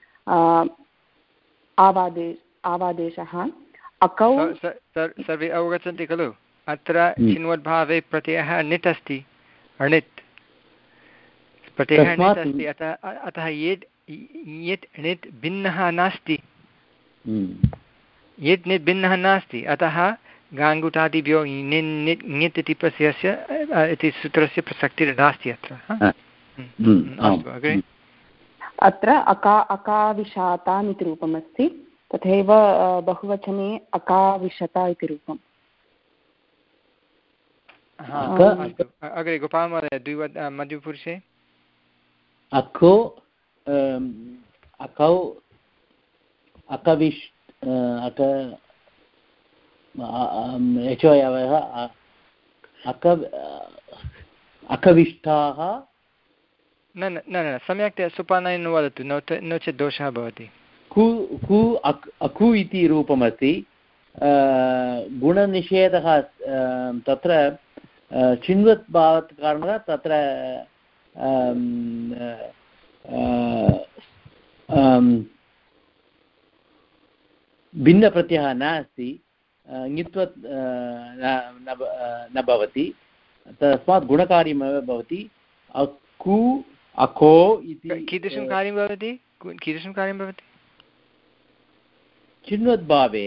आवादे आवादेशः अकौ सर्वे अवगच्छन्ति खलु अत्र चिन्वद्भावे प्रत्ययः नित् अस्ति अणित् प्रत्ययः नित् अस्ति अतः अतः यत् यत् णित् भिन्नः नास्ति यत् नित् भिन्नः नास्ति अतः गाङ्गुटादिभ्यो ङित् इति प्रत्ययस्य इति सूत्रस्य प्रसक्तिर्नास्ति अत्र अस्तु अग्रे अत्र अका अकाविशाताम् इति रूपमस्ति तथैव बहुवचने अकाविशता इति रूपम् अस्तु अग्रे गोपालमहोदय द्विवद् मध्यपुरुषे अको अकौ अकविश् अक यचोयवः अक अकविष्टाः न न न सम्यक्तया सोपानेन वदतु नो चेत् दोषः भवति कु कु अक् अकु इति रूपमस्ति गुणनिषेधः तत्र चिन्वत् भावात् कारणात् तत्र भिन्नप्रत्ययः नास्ति ङित्वत् न भवति तस्मात् गुणकार्यमेव भवति अकु अको इति कीदृशं कार्यं भवति कीदृशं कार्यं भवति चिन्वद्भावे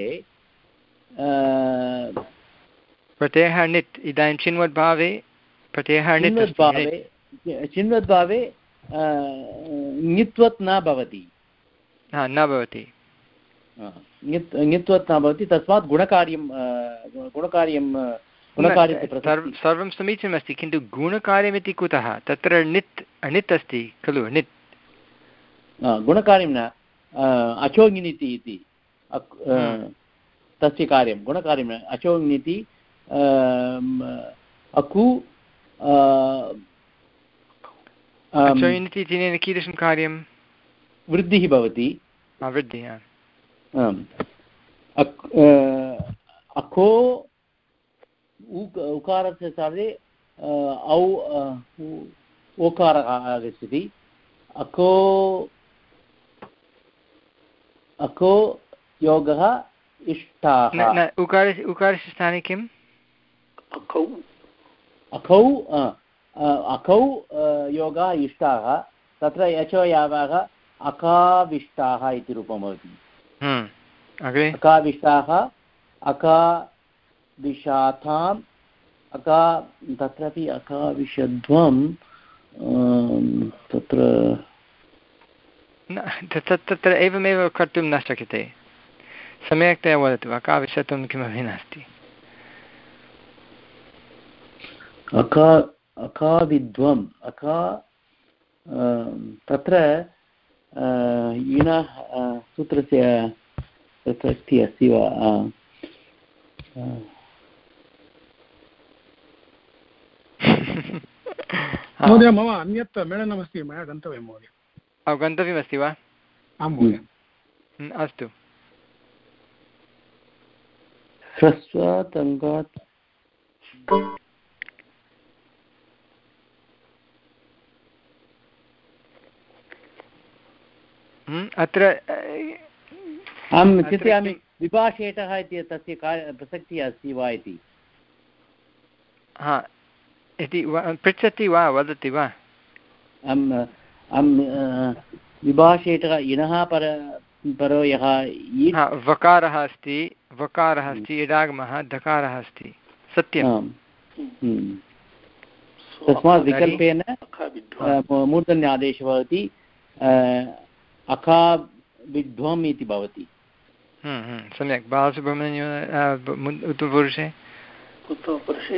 प्रत्ययः णित् इदानीं चिन्वद्भावे प्रत्ययः चिन्वद्भावे चिन्वद्भावे ङित्वत् न भवति हा न भवति ङित्वत् न भवति तस्मात् गुणकार्यं गुणकार्यं गुणकार्यं सर्वं समीचीनमस्ति किन्तु गुणकार्यमिति कुतः तत्र णित् णित् अस्ति खलु णित् गुणकार्यं न अचोङिनिति इति तस्य कार्यं गुणकार्यं न अचोङिनिति अकु अचोङिनिति इत्यनेन कीदृशं कार्यं वृद्धिः भवति वृद्धिः अको उकारस्य स्थाने औ ओकारः आगच्छति अको अको योगः इष्टाः उकारस्य उकारस्य स्थाने किम् अकौ अकौ अकौ योगः इष्टाः तत्र यचो यावः अकाविष्टाः इति रूपं भवति अकाविष्टाः अकाविशाताम् अका तत्रापि अकाविशध्वम् तत्र तत्र एवमेव कर्तुं न शक्यते सम्यक्तया वदतु अकाविशतं किमपि नास्ति अका अकाविद्वम् अका तत्र इणः सूत्रस्य प्रसक्तिः अस्ति वा महोदय मम अन्यत् मेलनमस्ति मया गन्तव्यं महोदय गन्तव्यमस्ति वा आं महोदय अस्तु ह्रस्वात् अङ्गात् अत्र अहं चिन्तयामि विभाषेटः इति तस्य प्रसक्तिः अस्ति वा इति हा इति पृच्छति वा वदति वा विभाषेटः इणः पर परो यः वकारः अस्ति वकारः अस्ति इडागमः दकारः अस्ति सत्यं तस्मात् विकल्पेन मूर्धन्य आदेशः भवति अकाविद्वम् इति भवति सम्यक् बालसुब्रह्मण्य उत्तरपुरुषे उत्तरपुरुषे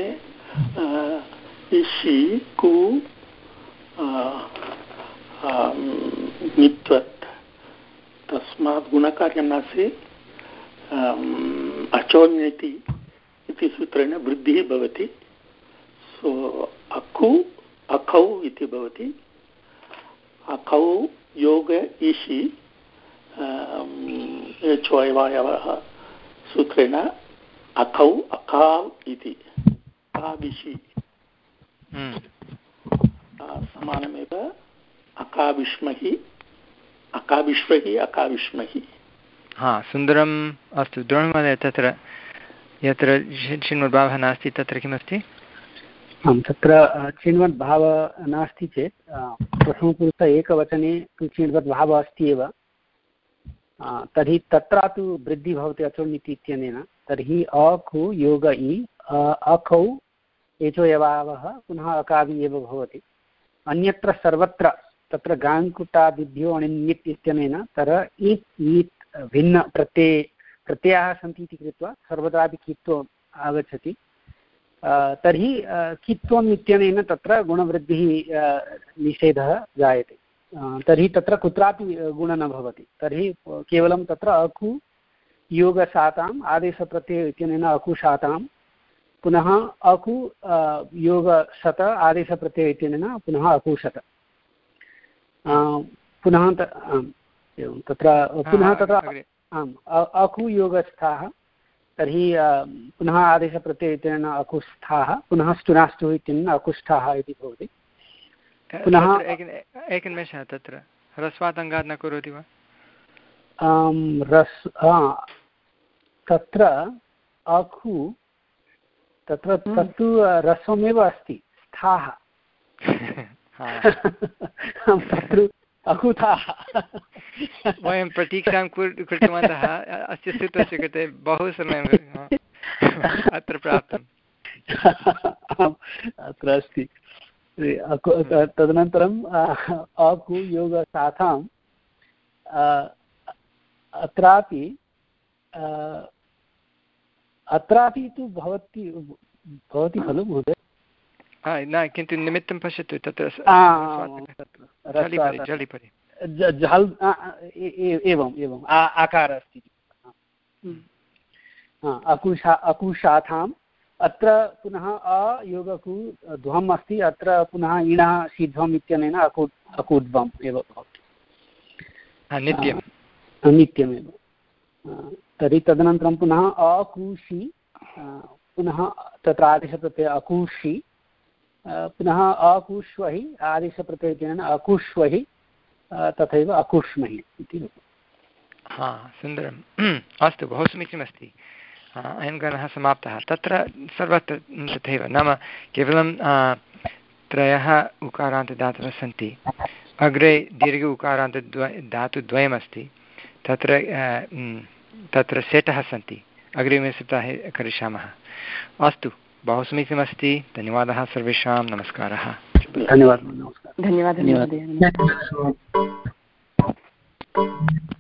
इषि कु नित्वत् तस्मात् गुणकार्यं नास्ति अचोन्यति इति सूत्रेण वृद्धिः भवति सो अकु अखौ इति भवति अखौ योग इषि चोयवायवः सूत्रेण अखौ अकाव् इति अकाविषि समानमेव अकाविष्महि अकाविश्वहि अकाविष्महि हा सुन्दरम् अस्तु द्रोणमहोदय तत्र यत्र चिन्मद्भावः नास्ति तत्र किमस्ति आं तत्र चिन्वद्भावः नास्ति चेत् प्रथमपुरुष एकवचने तु चिन्वद्भावः अस्ति एव तर्हि तत्र तु वृद्धिः भवति अचोन्निति इत्यनेन तर्हि अखु योग इ अखौ एचोयवावः पुनः अकावि एव भवति अन्यत्र सर्वत्र तत्र गाङ्कुटादिभ्यो अणिन्यत् इत्यनेन तर इत् ईत् भिन्न प्रत्यये प्रत्ययाः सन्ति इति कृत्वा सर्वत्रापि कित्वम् आगच्छति तर्हि कित्वम् इत्यनेन तत्र गुणवृद्धिः निषेधः जायते तर्हि तत्र कुत्रापि गुणः न भवति तर्हि केवलं तत्र अकु योगशाताम् आदेशप्रत्यय इत्यनेन अकुशातां पुनः अकु योगशत आदेशप्रत्यय इत्यनेन पुनः अकुशत पुनः एवं तत्र पुनः तत्र आम् अकु योगस्थाः तर्हि पुनः आदेशप्रत्यय इत्यनेन अकुस्थाः पुनः स्तुनास्तु इत्यनेन अकुष्ठाः इति भवति पुनः एकनिमेषः तत्र ह्रस्वात् अङ्गात् न करोति वा रस् तत्र अखु तत्र तत्तु रस्वमेव अस्ति स्थाः तत्र अकुताः वयं प्रतीक्षां कृतवन्तः अस्य सूत्रस्य कृते बहु समयम् अत्र प्राप्तम् अत्र अस्ति तदनन्तरम् अकु योगशाखाम् अत्रापि अत्रापि तु भवति भवति खलु महोदय न किन्तु निमित्तं पश्यतु तत्र झल् एवम् एवम् आकारः अस्ति अकुशा अकुशाखाम् अत्र पुनः अयोगकु ध्वम् अस्ति अत्र पुनः इणः शीध्वम् इत्यनेन अकु अकुध्वम् एव भवति नित्यं नित्यमेव तर्हि तदनन्तरं पुनः अकुशि पुनः तत्र आदेशप्रत्ययः अकुषि पुनः अकुष्वहि आदेशप्रत्ययः इत्यनेन अकुष्वहि तथैव अकुष्महि इति हा सुन्दरम् अस्तु बहु समीचीनमस्ति अयं गणः समाप्तः तत्र सर्वत्र तथैव नाम केवलं त्रयः उकारान्तदातवः सन्ति अग्रे दीर्घ उकारान्तद्वय धातुद्वयमस्ति तत्र तत्र सेटः सन्ति अग्रिमे सप्ताहे करिष्यामः अस्तु बहु समीचीनमस्ति धन्यवादः सर्वेषां नमस्कारः धन्यवादः नमस्कारः धन्यवादः महोदय।